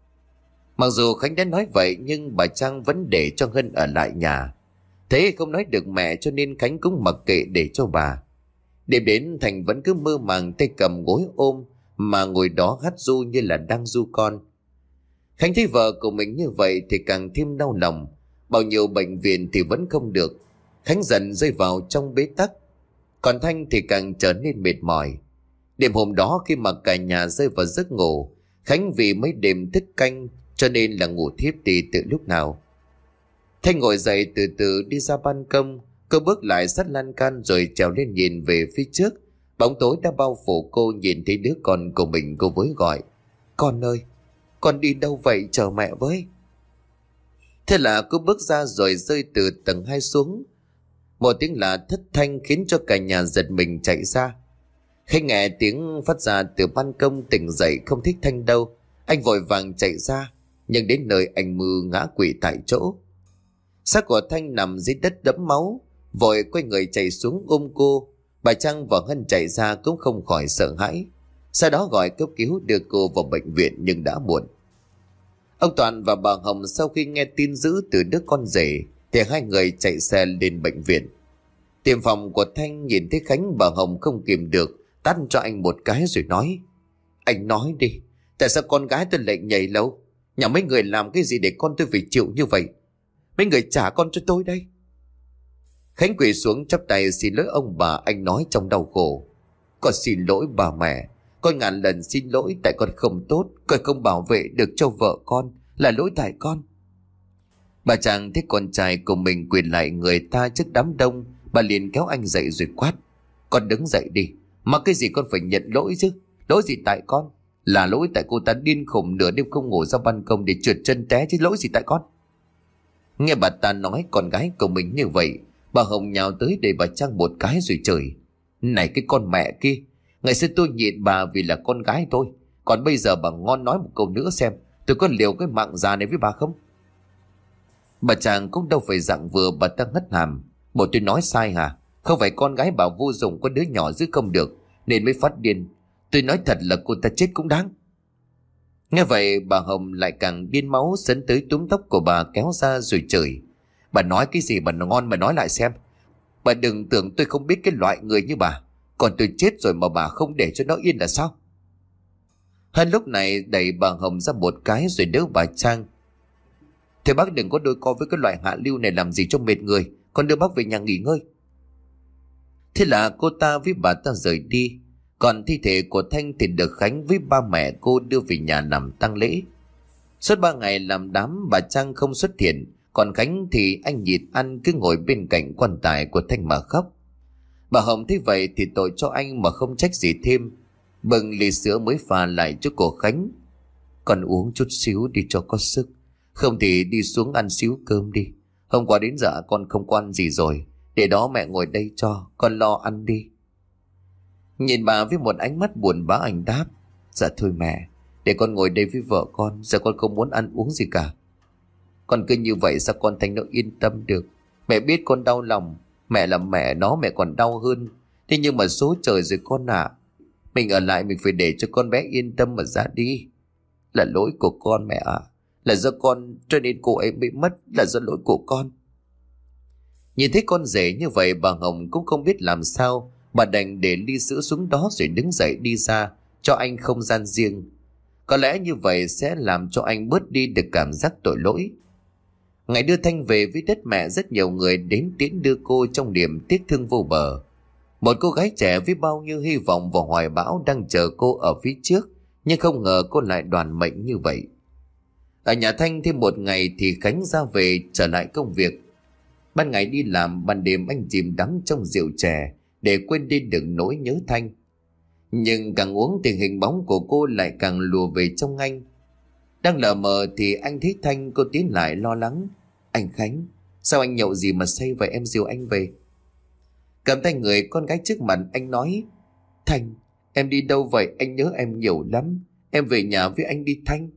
Mặc dù Khánh đã nói vậy, nhưng bà Trang vẫn để cho Hân ở lại nhà. Thế không nói được mẹ, cho nên Khánh cũng mặc kệ để cho bà. Đêm đến Thành vẫn cứ mơ màng tay cầm gối ôm mà ngồi đó hát ru như là đang ru con. Khánh thấy vợ của mình như vậy thì càng thêm đau lòng. Bao nhiêu bệnh viện thì vẫn không được. Khánh dần rơi vào trong bế tắc. Còn Thanh thì càng trở nên mệt mỏi. Đêm hôm đó khi mà cả nhà rơi vào giấc ngủ, Khánh vì mấy đêm thức canh cho nên là ngủ thiếp đi từ lúc nào. Thanh ngồi dậy từ từ đi ra ban công. Cô bước lại sát lan can rồi trèo lên nhìn về phía trước. Bóng tối đã bao phủ cô. Nhìn thấy đứa con của mình, cô với gọi. Con ơi, con đi đâu vậy, chờ mẹ với. Thế là cô bước ra rồi rơi từ tầng 2 xuống. Một tiếng là thất thanh khiến cho cả nhà giật mình chạy ra. Khi nghe tiếng phát ra từ ban công tỉnh dậy không thích Thanh đâu, anh vội vàng chạy ra, nhưng đến nơi anh mơ ngã quỵ tại chỗ. Xác của Thanh nằm dưới đất đẫm máu, vội quay người chạy xuống ôm cô. Bà Trang và Hân chạy ra cũng không khỏi sợ hãi, sau đó gọi cấp cứu đưa cô vào bệnh viện, nhưng đã muộn. Ông Toàn và bà Hồng sau khi nghe tin dữ từ đứa con rể thì hai người chạy xe lên bệnh viện. Tiệm phòng của Thanh nhìn thấy Khánh, bà Hồng không kìm được tát cho anh một cái rồi nói. Anh nói đi, tại sao con gái tôi lại nhảy lầu? Nhà mấy người làm cái gì để con tôi phải chịu như vậy? Mấy người trả con cho tôi đây. Khánh quỳ xuống chắp tay xin lỗi ông bà. Anh nói trong đau khổ. Con xin lỗi bà mẹ, con ngàn lần xin lỗi, tại con không tốt, con không bảo vệ được cho vợ con, là lỗi tại con. Bà Trang thấy con trai của mình quỳ lại người ta trước đám đông, bà liền kéo anh dậy rồi quát. Con đứng dậy đi, mà cái gì con phải nhận lỗi chứ? Lỗi gì tại con? Là lỗi tại cô ta điên khùng nửa đêm không ngủ ra ban công để trượt chân té chứ, lỗi gì tại con? Nghe bà ta nói con gái của mình như vậy, bà Hồng nhào tới để bà Trang một cái rồi chửi. Này cái con mẹ kia, ngày xưa tôi nhịn bà vì là con gái tôi, còn bây giờ bà ngon nói một câu nữa xem tôi có liều cái mạng già này với bà không? Bà Trang cũng đâu phải dặn vừa, bà ta ngất hàm. Bộ tôi nói sai hả? Không phải con gái bà vô dụng, có đứa nhỏ giữ không được nên mới phát điên. Tôi nói thật là cô ta chết cũng đáng. Nghe vậy bà Hồng lại càng điên máu, sấn tới túm tóc của bà kéo ra rồi chửi. Bà nói cái gì bà ngon mà nói lại xem. Bà đừng tưởng tôi không biết cái loại người như bà. Còn tôi chết rồi mà bà không để cho nó yên là sao? Hân lúc này đẩy bà Hồng ra một cái rồi đỡ bà Trang. Thế bác đừng có đôi co với cái loại hạ lưu này làm gì cho mệt người. Con đưa bác về nhà nghỉ ngơi. Thế là cô ta với bà ta rời đi. Còn thi thể của Thanh thì được Khánh với ba mẹ cô đưa về nhà làm tang lễ. Suốt 3 ngày làm đám, bà Trang không xuất hiện. Còn Khánh thì anh nhịn ăn, cứ ngồi bên cạnh quan tài của Thanh mà khóc. Bà Hồng thấy vậy thì tội cho anh mà không trách gì thêm. Bưng ly sữa mới pha lại cho cô Khánh. Con uống chút xíu đi cho có sức, không thì đi xuống ăn xíu cơm đi. Hôm qua đến giờ con không có ăn gì rồi, để đó mẹ ngồi đây cho, con lo ăn đi. Nhìn bà với một ánh mắt buồn bã, anh đáp. Dạ thôi mẹ, để con ngồi đây với vợ con, giờ con không muốn ăn uống gì cả. Con cứ như vậy sao con Thanh nó yên tâm được? Mẹ biết con đau lòng, mẹ là mẹ nó, mẹ còn đau hơn. Thế nhưng mà số trời rồi con ạ. Mình ở lại mình phải để cho con bé yên tâm mà ra đi. Là lỗi của con mẹ ạ. Là do con cho nên cô ấy bị mất, là do lỗi của con. Nhìn thấy con rể như vậy, bà Hồng cũng không biết làm sao Bà đành để ly sữa xuống đó rồi đứng dậy đi ra, cho anh không gian riêng. Có lẽ như vậy sẽ làm cho anh bớt đi được cảm giác tội lỗi. Ngày đưa Thanh về với đất mẹ, rất nhiều người đến tiễn đưa cô trong niềm tiếc thương vô bờ. Một cô gái trẻ với bao nhiêu hy vọng và hoài bão đang chờ cô ở phía trước, nhưng không ngờ cô lại đoàn mệnh như vậy. Ở nhà Thanh thêm một ngày thì Khánh ra về trở lại công việc. Ban ngày đi làm, ban đêm anh chìm đắm trong rượu chè để quên đi được nỗi nhớ Thanh. Nhưng càng uống thì hình bóng của cô lại càng lùa về trong anh. Đang lờ mờ thì anh thấy Thanh, cô tiến lại lo lắng. Anh Khánh, sao anh nhậu gì mà say vậy, em dìu anh về. Cầm tay người con gái trước mặt, anh nói: Thanh, em đi đâu vậy, anh nhớ em nhiều lắm. Em về nhà với anh đi Thanh.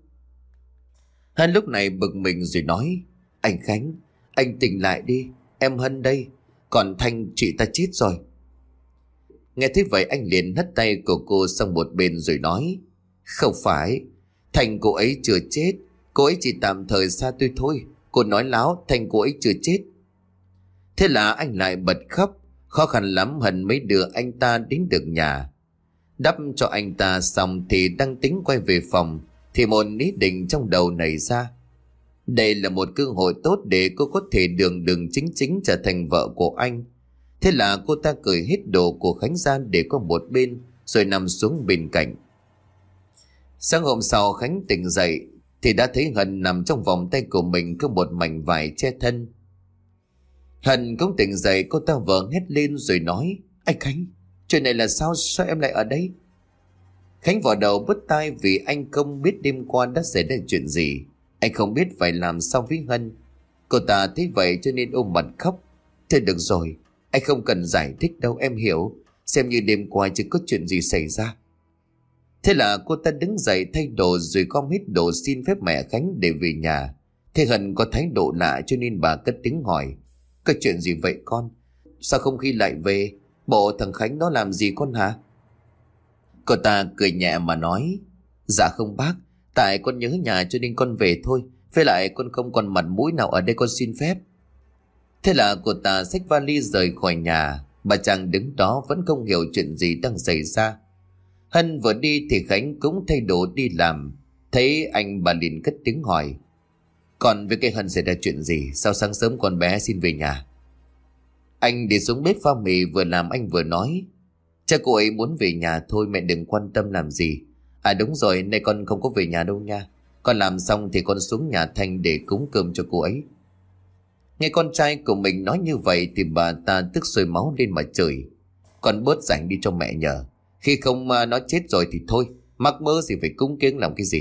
Hân lúc này bực mình rồi nói: Anh Khánh, anh tỉnh lại đi, em Hân đây, còn Thanh chị ta chết rồi. Nghe thấy vậy anh liền hất tay của cô sang một bên rồi nói: Không phải, Thanh cô ấy chưa chết, cô ấy chỉ tạm thời xa tôi thôi. Cô nói láo, Thanh cô ấy chưa chết. Thế là anh lại bật khóc. Khó khăn lắm Hân mới đưa anh ta đến được nhà. Đắp cho anh ta xong thì đang tính quay về phòng thì một ý định trong đầu nảy ra. Đây là một cơ hội tốt để cô có thể đường đường chính chính trở thành vợ của anh. Thế là cô ta cởi hết đồ của Khánh ra để qua một bên rồi nằm xuống bên cạnh. Sáng hôm sau Khánh tỉnh dậy thì đã thấy Hân nằm trong vòng tay của mình có một mảnh vải che thân. Hân cũng tỉnh dậy, cô ta vờ hét lên rồi nói: Anh Khánh, chuyện này là sao, sao em lại ở đây? Khánh vò đầu bứt tai vì anh không biết đêm qua đã xảy ra chuyện gì. Anh không biết phải làm sao với Hân. Cô ta thấy vậy cho nên ôm mặt khóc. Thôi được rồi, anh không cần giải thích đâu, em hiểu. Xem như đêm qua chứ có chuyện gì xảy ra. Thế là cô ta đứng dậy thay đồ rồi gom hết đồ xin phép mẹ Khánh để về nhà. Thế Hân có thái độ lạ cho nên bà cất tiếng hỏi: Có chuyện gì vậy con? Sao không khi lại về? Bộ thằng Khánh nó làm gì con hả? Cô ta cười nhẹ mà nói: Dạ không bác, tại con nhớ nhà cho nên con về thôi. Với lại con không còn mặt mũi nào ở đây, con xin phép. Thế là cô ta xách vali rời khỏi nhà. Bà chàng đứng đó vẫn không hiểu chuyện gì đang xảy ra. Hân vừa đi thì Khánh cũng thay đồ đi làm. Thấy anh bà liền cất tiếng hỏi: Còn với cái Hân xảy ra chuyện gì? Sao sáng sớm con bé xin về nhà? Anh đi xuống bếp pha mì vừa làm anh vừa nói: Chắc cô ấy muốn về nhà thôi, mẹ đừng quan tâm làm gì. À đúng rồi, nay con không có về nhà đâu nha. Con làm xong thì con xuống nhà Thanh để cúng cơm cho cô ấy. Nghe con trai của mình nói như vậy thì bà ta tức sôi máu lên mà chửi: Con bớt rảnh đi cho mẹ nhờ. Khi không nó chết rồi thì thôi, mắc mơ gì phải cúng kiếng làm cái gì.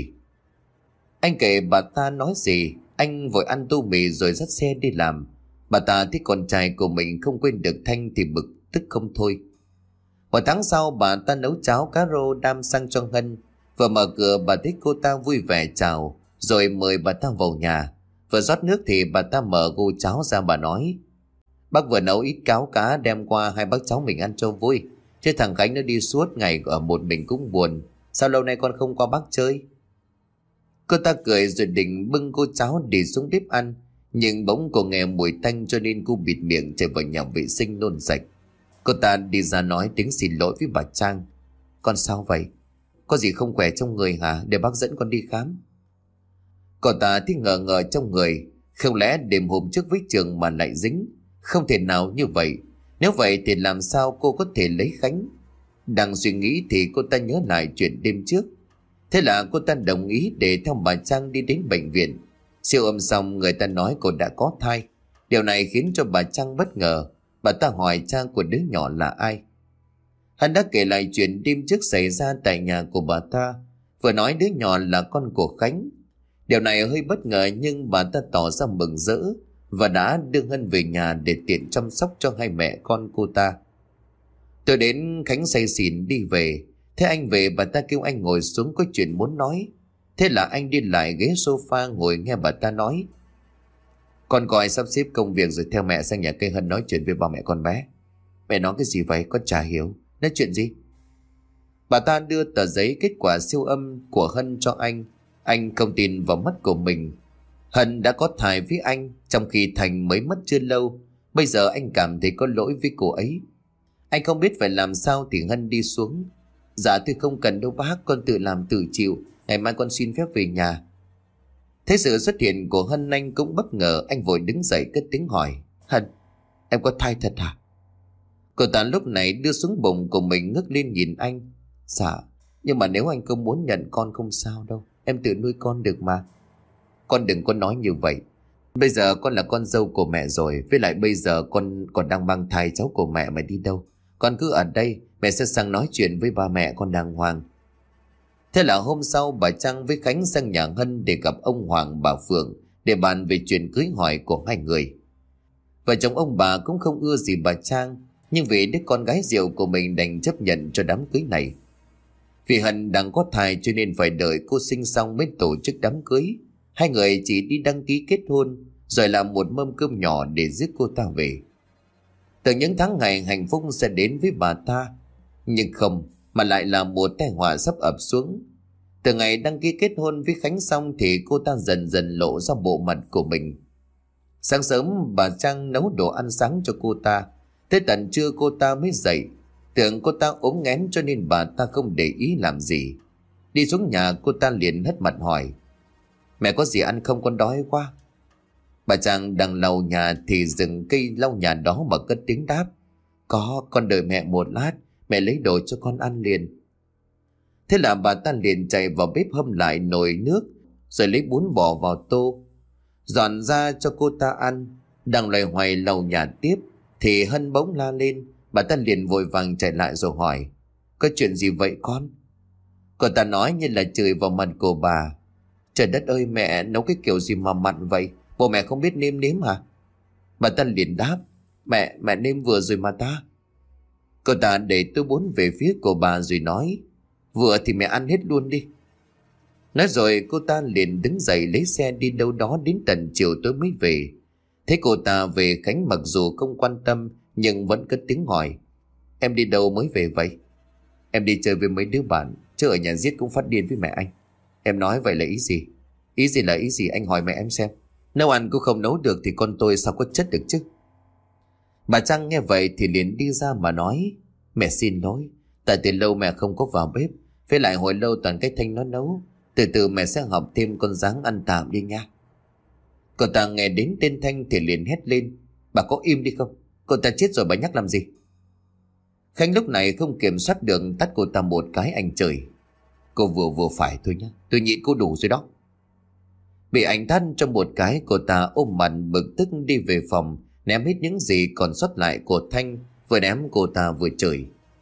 Anh kể bà ta nói gì, anh vội ăn tô mì rồi dắt xe đi làm. Bà ta thấy con trai của mình không quên được Thanh thì bực tức không thôi. Một tháng sau bà ta nấu cháo cá rô đam sang cho Hân. Vừa mở cửa bà thấy cô ta vui vẻ chào rồi mời bà ta vào nhà. Vừa rót nước thì bà ta mở gu cháo ra, bà nói: Bác vừa nấu ít cháo cá đem qua hai bác cháu mình ăn cho vui. Chứ thằng Khánh nó đi suốt ngày ở một mình cũng buồn. Sao lâu nay con không qua bác chơi? Cô ta cười rồi định bưng cô cháo đi xuống bếp ăn. Nhưng bỗng cô nghe mùi tanh cho nên cô bịt miệng chạy vào nhà vệ sinh nôn sạch. Cô ta đi ra nói tiếng xin lỗi với bà Trang: Con sao vậy? Có gì không khỏe trong người hả? Để bác dẫn con đi khám. Cô ta thấy ngờ ngờ trong người. Không lẽ đêm hôm trước với Trường mà lại dính? Không thể nào như vậy. Nếu vậy thì làm sao cô có thể lấy Khánh? Đang suy nghĩ thì cô ta nhớ lại chuyện đêm trước. Thế là cô ta đồng ý để theo bà Trang đi đến bệnh viện. Siêu âm xong người ta nói cô đã có thai. Điều này khiến cho bà Trang bất ngờ. Bà ta hỏi cha của đứa nhỏ là ai. Hắn đã kể lại chuyện đêm trước xảy ra tại nhà của bà ta, vừa nói đứa nhỏ là con của Khánh. Điều này hơi bất ngờ nhưng bà ta tỏ ra mừng rỡ và đã đưa Hân về nhà để tiện chăm sóc cho hai mẹ con cô ta. Tôi đến Khánh say xỉn đi về. Thế anh về bà ta kêu anh ngồi xuống có chuyện muốn nói. Thế là anh đi lại ghế sofa ngồi nghe bà ta nói: Con coi sắp xếp công việc rồi theo mẹ sang nhà cây Hân nói chuyện với ba mẹ con bé. Mẹ nói cái gì vậy? Con chả hiểu. Nói chuyện gì? Bà ta đưa tờ giấy kết quả siêu âm của Hân cho anh. Anh không tin vào mắt của mình. Hân đã có thai với anh trong khi Thành mới mất chưa lâu. Bây giờ anh cảm thấy có lỗi với cô ấy. Anh không biết phải làm sao thì Hân đi xuống. Dạ tôi không cần đâu bác, con tự làm tự chịu. Ngày mai con xin phép về nhà. Thấy sự xuất hiện của Hân, anh cũng bất ngờ. Anh vội đứng dậy cất tiếng hỏi: Hân, em có thai thật hả? Cô ta lúc này đưa xuống bụng của mình, ngước lên nhìn anh. Dạ, nhưng mà nếu anh không muốn nhận con không sao đâu, em tự nuôi con được mà. Con đừng có nói như vậy. Bây giờ con là con dâu của mẹ rồi. Với lại bây giờ con còn đang mang thai cháu của mẹ mà đi đâu. Con cứ ở đây, mẹ sẽ sang nói chuyện với ba mẹ con đàng hoàng. Thế là hôm sau bà Trang với Khánh sang nhà Hân để gặp ông Hoàng bà Phượng, để bàn về chuyện cưới hỏi của hai người. Vợ chồng ông bà cũng không ưa gì bà Trang, nhưng vì đứa con gái rượu của mình đành chấp nhận cho đám cưới này. Vì Hân đang có thai cho nên phải đợi cô sinh xong mới tổ chức đám cưới. Hai người chỉ đi đăng ký kết hôn, rồi làm một mâm cơm nhỏ để rước cô ta về. Từ những tháng ngày hạnh phúc sẽ đến với bà ta, nhưng không, mà lại là một tai họa sắp ập xuống. Từ ngày đăng ký kết hôn với Khánh xong thì cô ta dần dần lộ ra bộ mặt của mình. Sáng sớm bà Trang nấu đồ ăn sáng cho cô ta. Tới tận trưa cô ta mới dậy. Tưởng cô ta ốm nghén cho nên bà ta không để ý làm gì. Đi xuống nhà cô ta liền hất mặt hỏi: Mẹ có gì ăn không, con đói quá. Bà Trang đang lau nhà thì dừng cây lau nhà đó mà cất tiếng đáp: Có, con đợi mẹ một lát, mẹ lấy đồ cho con ăn liền. Thế là bà ta liền chạy vào bếp hâm lại nồi nước, rồi lấy bún bò vào tô, dọn ra cho cô ta ăn. Đang loay hoay lau nhà tiếp thì Hân bỗng la lên. Bà ta liền vội vàng chạy lại rồi hỏi: Có chuyện gì vậy con? Cô ta nói như là chửi vào mặt của bà: Trời đất ơi, mẹ nấu cái kiểu gì mà mặn vậy? Bộ mẹ không biết nêm nếm hả? Bà ta liền đáp: Mẹ nêm vừa rồi mà ta. Cô ta đẩy tô bún về phía của bà rồi nói: Vừa thì mẹ ăn hết luôn đi. Nói rồi cô ta liền đứng dậy lấy xe đi đâu đó đến tận chiều tối mới về. Thấy cô ta về, Khánh mặc dù không quan tâm nhưng vẫn cất tiếng hỏi: Em đi đâu mới về vậy? Em đi chơi với mấy đứa bạn, chứ ở nhà giết cũng phát điên với mẹ anh. Em nói vậy là ý gì? Ý gì là ý gì, anh hỏi mẹ em xem. Nấu ăn cũng không nấu được thì con tôi sao có chất được chứ? Bà Trang nghe vậy thì liền đi ra mà nói: Mẹ xin lỗi, tại từ lâu mẹ không có vào bếp, với lại hồi lâu toàn cái Thanh nó nấu. Từ từ mẹ sẽ học thêm, con ráng ăn tạm đi nha. Cô ta nghe đến tên Thanh thì liền hét lên: Bà có im đi không? Cô ta chết rồi bà nhắc làm gì? Khánh lúc này không kiểm soát được, tắt cô ta một cái. Anh trời, cô vừa phải thôi nhá, tôi nhịn cô đủ rồi đó. Bị anh tắt cho một cái, cô ta ôm mặt bực tức đi về phòng, ném hết những gì còn sót lại của Thanh, vừa ném cô ta vừa chửi.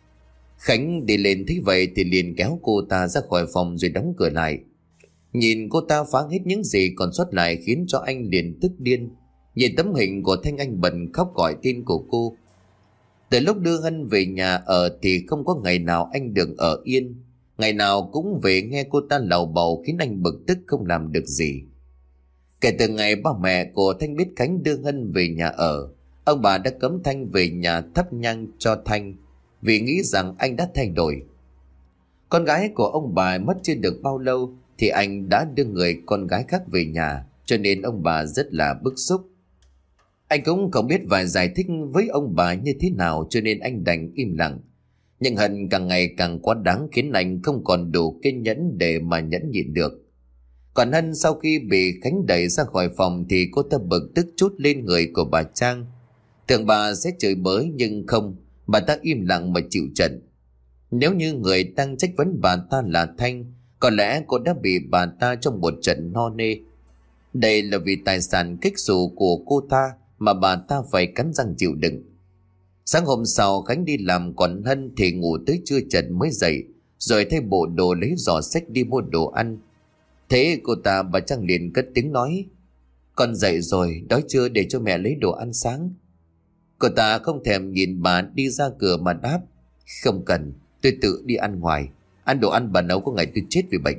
Khánh đi lên thấy vậy thì liền kéo cô ta ra khỏi phòng rồi đóng cửa lại. Nhìn cô ta phá hết những gì còn sót lại khiến cho anh liền tức điên. Nhìn tấm hình của Thanh, anh bật khóc gọi tên của cô. Từ lúc đưa Hân về nhà ở thì không có ngày nào anh được ở yên. Ngày nào cũng về nghe cô ta lầu bầu khiến anh bực tức không làm được gì. Kể từ ngày ba mẹ của Thanh biết Khánh đưa Hân về nhà ở, ông bà đã cấm Thanh về nhà thắp nhang cho Thanh, vì nghĩ rằng anh đã thay đổi. Con gái của ông bà mất chưa được bao lâu thì anh đã đưa người con gái khác về nhà, cho nên ông bà rất là bức xúc. Anh cũng không biết phải giải thích với ông bà như thế nào, cho nên anh đành im lặng. Nhưng Hân càng ngày càng quá đáng khiến anh không còn đủ kiên nhẫn để mà nhẫn nhịn được. Còn Hân sau khi bị Khánh đẩy ra khỏi phòng thì cô ta bực tức trút lên người của bà Trang. Tưởng bà sẽ chửi bới nhưng không, bà ta im lặng mà chịu trận. Nếu như người đang trách vấn bà ta là Thanh, có lẽ cô đã bị bà ta trong một trận no nê. Đây là vì tài sản kích xù của cô ta mà bà ta phải cắn răng chịu đựng. Sáng hôm sau Khánh đi làm, còn Hân thì ngủ tới trưa trận mới dậy, rồi thay bộ đồ lấy giỏ xách đi mua đồ ăn. Thế cô ta, bà Trang liền cất tiếng nói: Con dậy rồi, đói chưa, để cho mẹ lấy đồ ăn sáng. Cô ta không thèm nhìn bà đi ra cửa mà đáp: Không cần, tôi tự đi ăn ngoài. Ăn đồ ăn bà nấu có ngày tôi chết vì bệnh.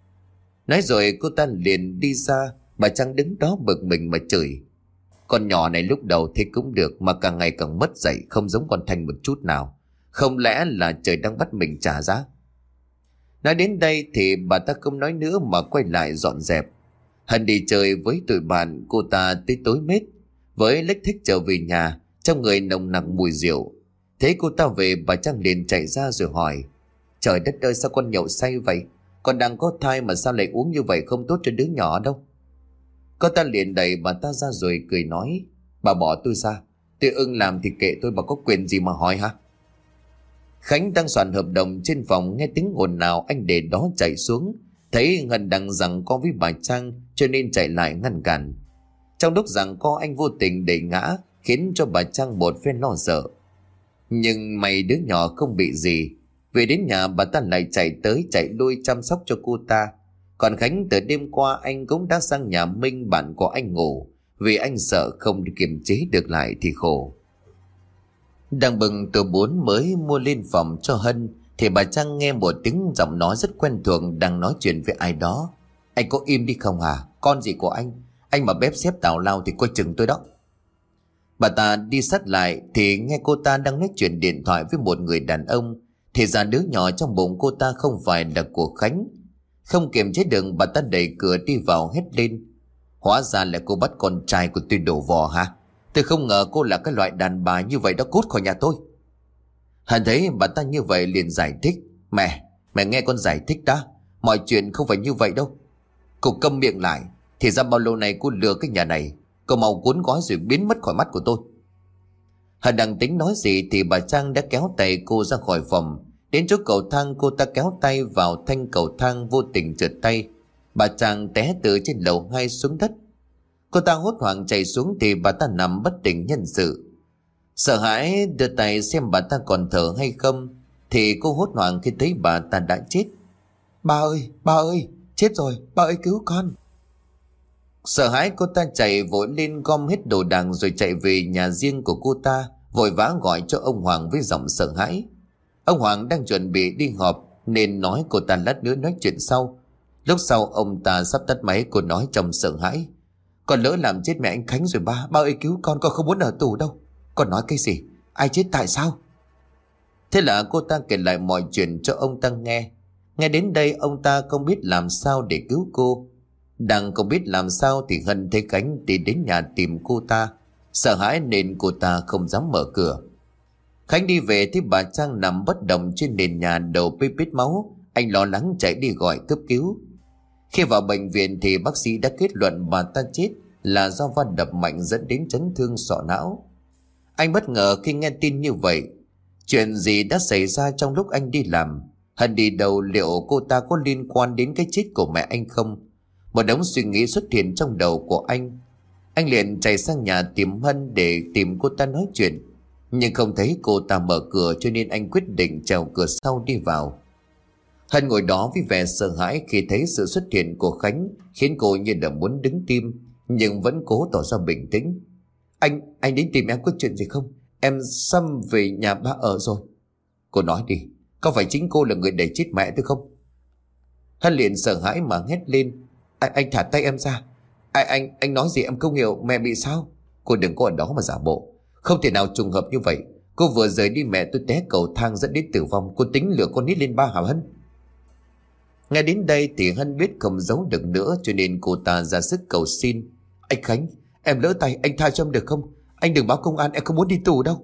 Nói rồi cô ta liền đi ra. Bà Trang đứng đó bực mình mà chửi: Con nhỏ này lúc đầu thì cũng được, mà càng ngày càng mất dạy, không giống con Thanh một chút nào. Không lẽ là trời đang bắt mình trả giá? Nói đến đây thì bà ta không nói nữa mà quay lại dọn dẹp. Hân đi chơi với tụi bạn cô ta tới tối mết, với lếch thích trở về nhà, trong người nồng nặc mùi rượu. Thế cô ta về, bà Trang liền chạy ra rồi hỏi: Trời đất ơi, sao con nhậu say vậy? Con đang có thai mà sao lại uống như vậy, không tốt cho đứa nhỏ đâu. Cô ta liền đẩy bà ta ra rồi cười nói: Bà bỏ tôi ra, tôi ưng làm thì kệ tôi, bà có quyền gì mà hỏi hả? Khánh đang soạn hợp đồng trên phòng, nghe tiếng ồn nào anh để đó chạy xuống, thấy Ngân đang giằng co với bà Trang cho nên chạy lại ngăn cản. Trong lúc giằng co, anh vô tình đẩy ngã, khiến cho bà Trang một phen lo sợ. Nhưng may đứa nhỏ không bị gì. Về đến nhà, bà ta lại chạy tới chạy lui chăm sóc cho cô ta. Còn Khánh, từ đêm qua anh cũng đã sang nhà Minh, bạn của anh ngủ, vì anh sợ không kiềm chế được lại thì khổ. Đang bừng từ 4 mới mua lên phòng cho Hân thì bà Trang nghe một tiếng giọng nói rất quen thuộc đang nói chuyện với ai đó. Anh có im đi không à? Con gì của anh mà bếp xếp tào lao thì coi chừng tôi đó. Bà ta đi sát lại thì nghe cô ta đang nói chuyện điện thoại với một người đàn ông. Thì ra đứa nhỏ trong bụng cô ta không phải là của Khánh. Không kiềm chế được, bà ta đẩy cửa đi vào hét lên: Hóa ra là cô bắt con trai của tôi đổ vò hả? Tôi không ngờ cô là cái loại đàn bà như vậy đó, cút khỏi nhà tôi. Hân thấy bà ta như vậy liền giải thích: Mẹ nghe con giải thích đã, mọi chuyện không phải như vậy đâu. Cô câm miệng lại. Thì ra bao lâu nay cô lừa cái nhà này. Cô mau cuốn gói rồi biến mất khỏi mắt của tôi. Hân đang tính nói gì thì bà Trang đã kéo tay cô ra khỏi phòng. Đến chỗ cầu thang, cô ta kéo tay vào thanh cầu thang, vô tình trượt tay. Bà Trang té từ trên lầu 2 xuống đất. Cô ta hốt hoảng chạy xuống thì bà ta nằm bất tỉnh nhân sự. Sợ hãi đưa tay xem bà ta còn thở hay không thì cô hốt hoảng khi thấy bà ta đã chết. Bà ơi, chết rồi, bà ơi cứu con. Sợ hãi, cô ta chạy vội lên gom hết đồ đạc rồi chạy về nhà riêng của cô ta, vội vã gọi cho ông Hoàng với giọng sợ hãi. Ông Hoàng đang chuẩn bị đi họp nên nói cô ta lát nữa nói chuyện sau. Lúc sau ông ta sắp tắt máy, cô nói trong sợ hãi: Con lỡ làm chết mẹ anh Khánh rồi ba ơi cứu con không muốn ở tù đâu. Con nói cái gì? Ai chết tại sao? Thế là cô ta kể lại mọi chuyện cho ông ta nghe. Nghe đến đây ông ta không biết làm sao để cứu cô. Đang không biết làm sao thì Hân thấy Khánh đi đến nhà tìm cô ta. Sợ hãi nên cô ta không dám mở cửa. Khánh đi về thấy bà Trang nằm bất động trên nền nhà, đầu bê bết máu. Anh lo lắng chạy đi gọi cấp cứu. Khi vào bệnh viện thì bác sĩ đã kết luận bà ta chết là do va đập mạnh dẫn đến chấn thương sọ não. Anh bất ngờ khi nghe tin như vậy. Chuyện gì đã xảy ra trong lúc anh đi làm? Hân đi đâu? Liệu cô ta có liên quan đến cái chết của mẹ anh không? Một đống suy nghĩ xuất hiện trong đầu của anh. Anh liền chạy sang nhà tìm Hân để tìm cô ta nói chuyện, nhưng không thấy cô ta mở cửa, cho nên anh quyết định trèo cửa sau đi vào. Hân ngồi đó với vẻ sợ hãi khi thấy sự xuất hiện của Khánh, khiến cô như là muốn đứng tim, nhưng vẫn cố tỏ ra bình tĩnh. Anh đến tìm em có chuyện gì không? Em xâm về nhà ba ở rồi. Cô nói đi, có phải chính cô là người đẩy chết mẹ tôi không? Hân liền sợ hãi mà hét lên: Anh thả tay em ra. Anh nói gì em không hiểu, mẹ bị sao? Cô đừng có ở đó mà giả bộ. Không thể nào trùng hợp như vậy. Cô vừa rời đi mẹ tôi té cầu thang dẫn đến tử vong. Cô tính lừa con nít lên ba hả Hân? Nghe đến đây thì Hân biết không giấu được nữa, cho nên cô ta ra sức cầu xin: Anh Khánh, em lỡ tay, anh tha cho em được không? Anh đừng báo công an, em không muốn đi tù đâu.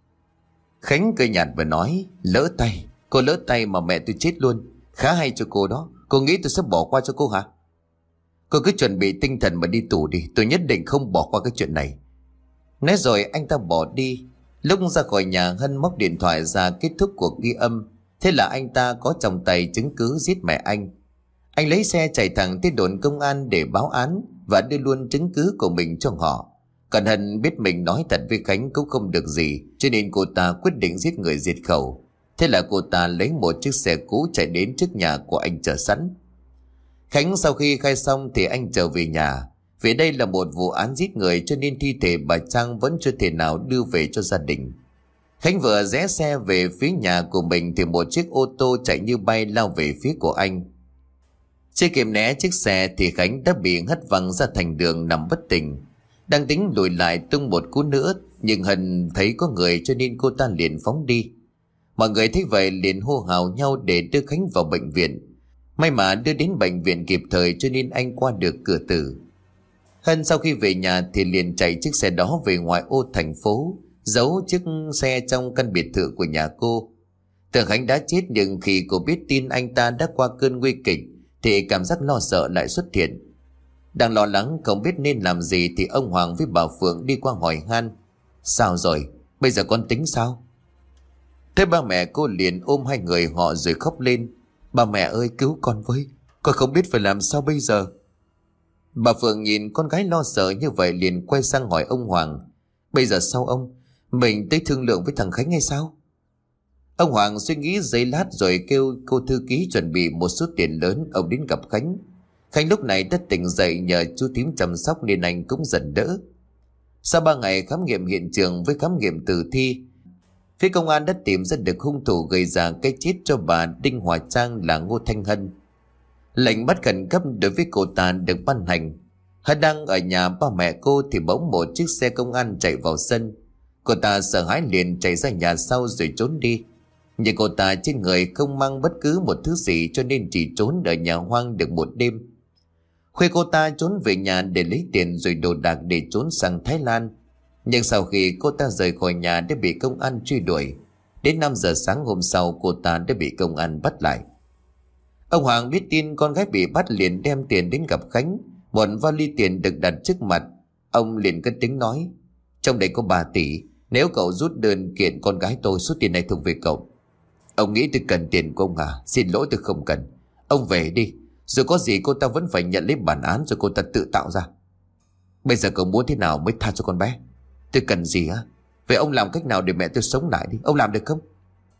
Khánh cười nhạt và nói: Lỡ tay? Cô lỡ tay mà mẹ tôi chết luôn. Khá hay cho cô đó. Cô nghĩ tôi sẽ bỏ qua cho cô hả? Cô cứ chuẩn bị tinh thần mà đi tù đi. Tôi nhất định không bỏ qua cái chuyện này. Nói rồi anh ta bỏ đi. Lúc ra khỏi nhà, Hân móc điện thoại ra kết thúc cuộc ghi âm. Thế là anh ta có trong tay chứng cứ giết mẹ anh. Anh lấy xe chạy thẳng tới đồn công an để báo án và đưa luôn chứng cứ của mình cho họ. Còn Hân biết mình nói thật với Khánh cũng không được gì, cho nên cô ta quyết định giết người diệt khẩu. Thế là cô ta lấy một chiếc xe cũ chạy đến trước nhà của anh chờ sẵn. Khánh sau khi khai xong thì anh trở về nhà. Vì đây là một vụ án giết người cho nên thi thể bà Trang vẫn chưa thể nào đưa về cho gia đình. Khánh vừa rẽ xe về phía nhà của mình thì một chiếc ô tô chạy như bay lao về phía của anh. Chưa kịp né chiếc xe thì Khánh đã bị hất văng ra thành đường nằm bất tỉnh. Đang tính lùi lại tung một cú nữa, nhưng Hân thấy có người cho nên cô ta liền phóng đi. Mọi người thấy vậy liền hô hào nhau để đưa Khánh vào bệnh viện. May mà đưa đến bệnh viện kịp thời cho nên anh qua được cửa tử. Hân sau khi về nhà thì liền chạy chiếc xe đó về ngoại ô thành phố, giấu chiếc xe trong căn biệt thự của nhà cô. Tưởng Khánh đã chết, nhưng khi cô biết tin anh ta đã qua cơn nguy kịch thì cảm giác lo sợ lại xuất hiện. Đang lo lắng không biết nên làm gì thì ông Hoàng với bà Phượng đi qua hỏi han. Sao rồi? Bây giờ con tính sao? Thế ba mẹ cô liền ôm hai người họ rồi khóc lên. Ba mẹ ơi, cứu con với, con không biết phải làm sao bây giờ. Bà Phượng nhìn con gái lo sợ như vậy liền quay sang hỏi ông Hoàng. Bây giờ sao ông? Mình tới thương lượng với thằng Khánh hay sao? Ông Hoàng suy nghĩ giây lát rồi kêu cô thư ký chuẩn bị một số tiền lớn. Ông đến gặp Khánh. Khánh lúc này đã tỉnh dậy nhờ chú Tím chăm sóc nên anh cũng dần đỡ. Sau 3 ngày khám nghiệm hiện trường với khám nghiệm tử thi, phía công an đã tìm ra được hung thủ gây ra cái chết cho bà Đinh Hòa Trang là Ngô Thanh Hân. Lệnh bắt khẩn cấp đối với cô ta được ban hành. Hân đang ở nhà ba mẹ cô thì bỗng một chiếc xe công an chạy vào sân. Cô ta sợ hãi liền chạy ra nhà sau rồi trốn đi. Nhưng cô ta trên người không mang bất cứ một thứ gì cho nên chỉ trốn ở nhà hoang được một đêm. Khuya cô ta trốn về nhà để lấy tiền rồi đồ đạc để trốn sang Thái Lan. Nhưng sau khi cô ta rời khỏi nhà đã bị công an truy đuổi. Đến 5 giờ sáng hôm sau cô ta đã bị công an bắt lại. Ông Hoàng biết tin con gái bị bắt liền đem tiền đến gặp Khánh. Một vali tiền được đặt trước mặt. Ông liền cất tiếng nói, trong đây có 3 tỷ. Nếu cậu rút đơn kiện con gái tôi, số tiền này thuộc về cậu. Ông nghĩ tôi cần tiền của ông à? Xin lỗi, tôi không cần. Ông về đi, rồi có gì cô ta vẫn phải nhận lấy bản án rồi cô ta tự tạo ra. Bây giờ cậu muốn thế nào mới tha cho con bé? Tôi cần gì á? Vậy ông làm cách nào để mẹ tôi sống lại đi, ông làm được không?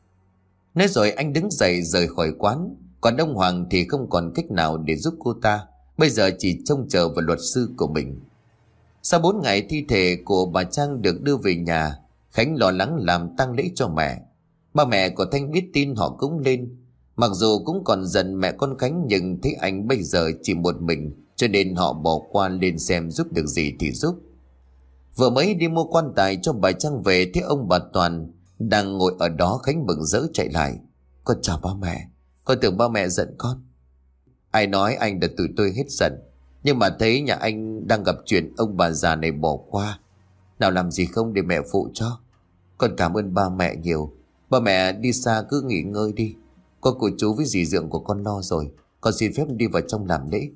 Nói rồi anh đứng dậy rời khỏi quán. Còn ông Hoàng thì không còn cách nào để giúp cô ta, bây giờ chỉ trông chờ vào luật sư của mình. Sau 4 ngày thi thể của bà Trang được đưa về nhà, Khánh lo lắng làm tang lễ cho mẹ. Ba mẹ của Thanh biết tin họ cũng lên. Mặc dù cũng còn giận mẹ con Khánh nhưng thấy anh bây giờ chỉ một mình, cho nên họ bỏ qua lên xem giúp được gì thì giúp. Vừa mới đi mua quan tài cho bà Trang về thấy ông bà Toàn đang ngồi ở đó. Khánh mừng rỡ chạy lại. Con chào ba mẹ. Con tưởng ba mẹ giận con. Ai nói anh đã tụi tôi hết giận, nhưng mà thấy nhà anh đang gặp chuyện ông bà già này bỏ qua. Nào làm gì không để mẹ phụ cho. Con cảm ơn ba mẹ nhiều. Ba mẹ đi xa cứ nghỉ ngơi đi. Có cô chú với dì dượng của con lo rồi. Con xin phép đi vào trong làm lễ.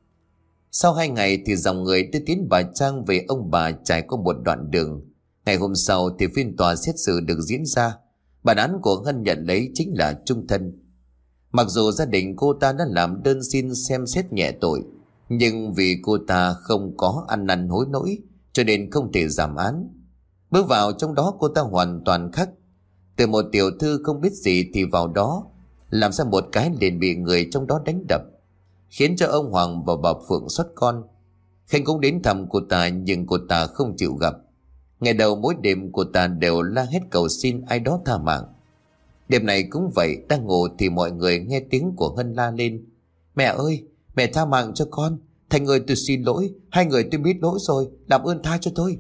Sau 2 ngày thì dòng người đưa tiến bà Trang về ông bà trải qua một đoạn đường. Ngày hôm sau thì phiên tòa xét xử được diễn ra. Bản án của Hân nhận lấy chính là chung thân. Mặc dù gia đình cô ta đã làm đơn xin xem xét nhẹ tội, nhưng vì cô ta không có ăn năn hối lỗi cho nên không thể giảm án. Bước vào trong đó cô ta hoàn toàn khác. Từ một tiểu thư không biết gì thì vào đó làm ra một cái liền bị người trong đó đánh đập, khiến cho ông Hoàng và bà Phượng xót con. Khanh cũng đến thăm cô ta nhưng cô ta không chịu gặp. Ngày đầu mỗi đêm cô ta đều la hét cầu xin ai đó tha mạng. Đêm này cũng vậy, đang ngủ thì mọi người nghe tiếng của Hân la lên. Mẹ ơi, mẹ tha mạng cho con. Thành ơi, tôi xin lỗi. 2 người tôi biết lỗi rồi, làm ơn tha cho tôi.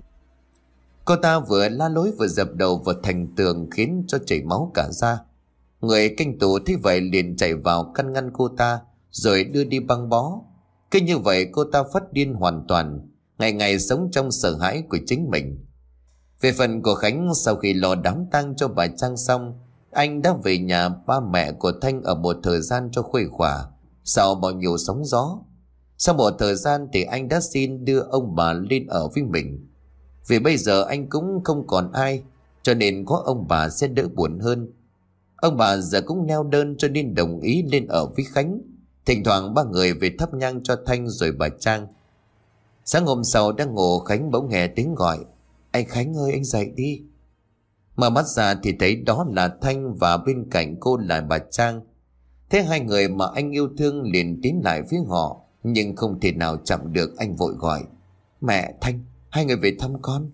Cô ta vừa la lối vừa dập đầu vào thành tường khiến cho chảy máu cả da. Người canh tù thấy vậy liền chạy vào can ngăn cô ta rồi đưa đi băng bó. Cứ như vậy cô ta phát điên hoàn toàn, ngày ngày sống trong sợ hãi của chính mình. Về phần của Khánh, sau khi lo đám tang cho bà Trang xong, anh đã về nhà ba mẹ của Thanh ở một thời gian cho khuây khỏa sau bao nhiêu sóng gió. Sau một thời gian thì anh đã xin đưa ông bà lên ở với mình. Vì bây giờ anh cũng không còn ai, cho nên có ông bà sẽ đỡ buồn hơn. Ông bà giờ cũng neo đơn cho nên đồng ý lên ở với Khánh. Thỉnh thoảng 3 người về thắp nhang cho Thanh rồi bà Trang. Sáng hôm sau đang ngủ, Khánh bỗng nghe tiếng gọi. Anh Khánh ơi, anh dậy đi. Mở mắt ra thì thấy đó là Thanh và bên cạnh cô là bà Trang. Thế 2 người mà anh yêu thương liền tiến lại phía họ, nhưng không thể nào chạm được. Anh vội gọi. Mẹ, Thanh, 2 người về thăm con.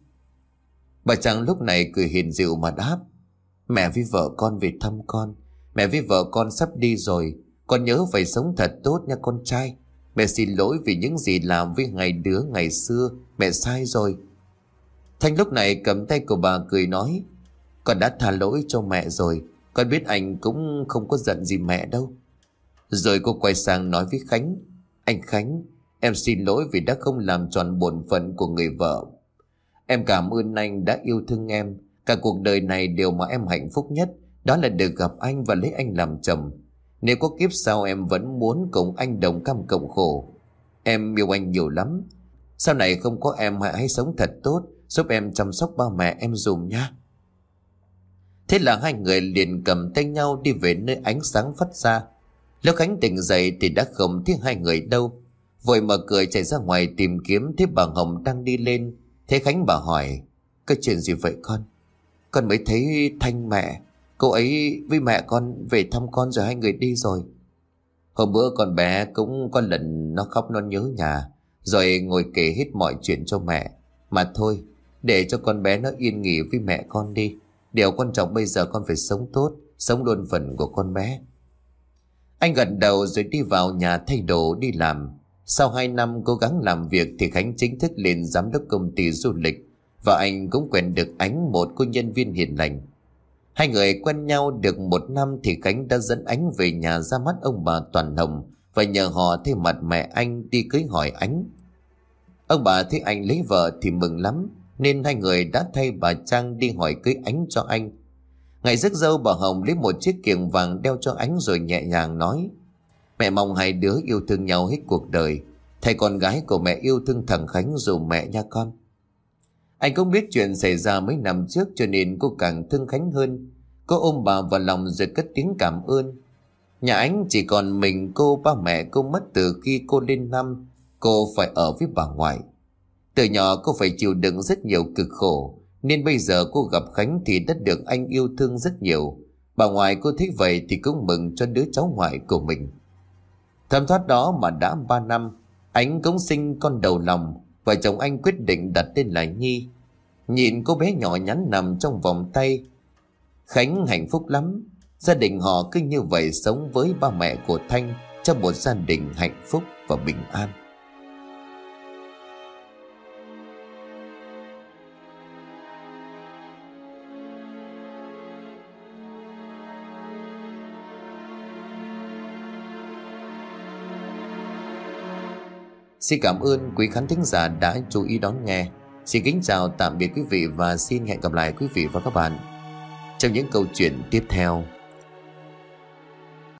Bà Trang lúc này cười hiền dịu mà đáp. Mẹ với vợ con về thăm con. Mẹ với vợ con sắp đi rồi. Con nhớ phải sống thật tốt nha con trai. Mẹ xin lỗi vì những gì làm với hai đứa ngày xưa. Mẹ sai rồi. Thanh lúc này cầm tay của bà cười nói. Con đã tha lỗi cho mẹ rồi. Con biết anh cũng không có giận gì mẹ đâu. Rồi cô quay sang nói với Khánh. Anh Khánh, em xin lỗi vì đã không làm tròn bổn phận của người vợ. Em cảm ơn anh đã yêu thương em. Cả cuộc đời này điều mà em hạnh phúc nhất đó là được gặp anh và lấy anh làm chồng. Nếu có kiếp sau em vẫn muốn cùng anh đồng cam cộng khổ. Em yêu anh nhiều lắm. Sau này không có em hãy sống thật tốt, giúp em chăm sóc ba mẹ em dùm nhá. Thế là hai người liền cầm tay nhau đi về nơi ánh sáng phát ra. Lúc Khánh tỉnh dậy thì đã không thấy hai người đâu. Vội mở cửa chạy ra ngoài tìm kiếm, thấy bà Hồng đang đi lên. Thế Khánh bà hỏi: "Cái chuyện gì vậy con?" "Con mới thấy Thanh mẹ. Cô ấy với mẹ con về thăm con rồi hai người đi rồi." "Hôm bữa con bé cũng có lần nó khóc, nó nhớ nhà, rồi ngồi kể hết mọi chuyện cho mẹ. Mà thôi, để cho con bé nó yên nghỉ với mẹ con đi. Điều quan trọng bây giờ con phải sống tốt, sống luôn phần của con bé." Anh gật đầu rồi đi vào nhà thay đồ đi làm. Sau 2 năm cố gắng làm việc thì Khánh chính thức lên giám đốc công ty du lịch. Và anh cũng quen được Ánh, một cô nhân viên hiền lành. Hai người quen nhau được 1 năm thì Khánh đã dẫn Ánh về nhà ra mắt ông bà Toàn Hồng và nhờ họ thay mặt mẹ anh đi cưới hỏi Ánh. Ông bà thấy anh lấy vợ thì mừng lắm, nên hai người đã thay bà Trang đi hỏi cưới Ánh cho anh. Ngày rước dâu, bà Hồng lấy một chiếc kiềng vàng đeo cho Ánh rồi nhẹ nhàng nói: "Mẹ mong hai đứa yêu thương nhau hết cuộc đời. Thầy con gái của mẹ yêu thương thằng Khánh dùm mẹ nha con." Anh cũng biết chuyện xảy ra mấy năm trước cho nên cô càng thương Khánh hơn. Cô ôm bà vào lòng rồi cất tiếng cảm ơn. Nhà Ánh chỉ còn mình cô, ba mẹ cô mất từ khi cô lên năm. Cô phải ở với bà ngoại. Từ nhỏ cô phải chịu đựng rất nhiều cực khổ, nên bây giờ cô gặp Khánh thì đã được anh yêu thương rất nhiều. Bà ngoại cô thấy vậy thì cũng mừng cho đứa cháu ngoại của mình. Thấm thoát đó mà đã 3 năm, Ánh cũng sinh con đầu lòng. Vợ chồng anh quyết định đặt tên là Nhi. Nhìn cô bé nhỏ nhắn nằm trong vòng tay Khánh hạnh phúc lắm. Gia đình họ cứ như vậy sống với ba mẹ của Thanh trong một gia đình hạnh phúc và bình an. Xin cảm ơn quý khán thính giả đã chú ý đón nghe. Xin kính chào tạm biệt quý vị và xin hẹn gặp lại quý vị và các bạn trong những câu chuyện tiếp theo.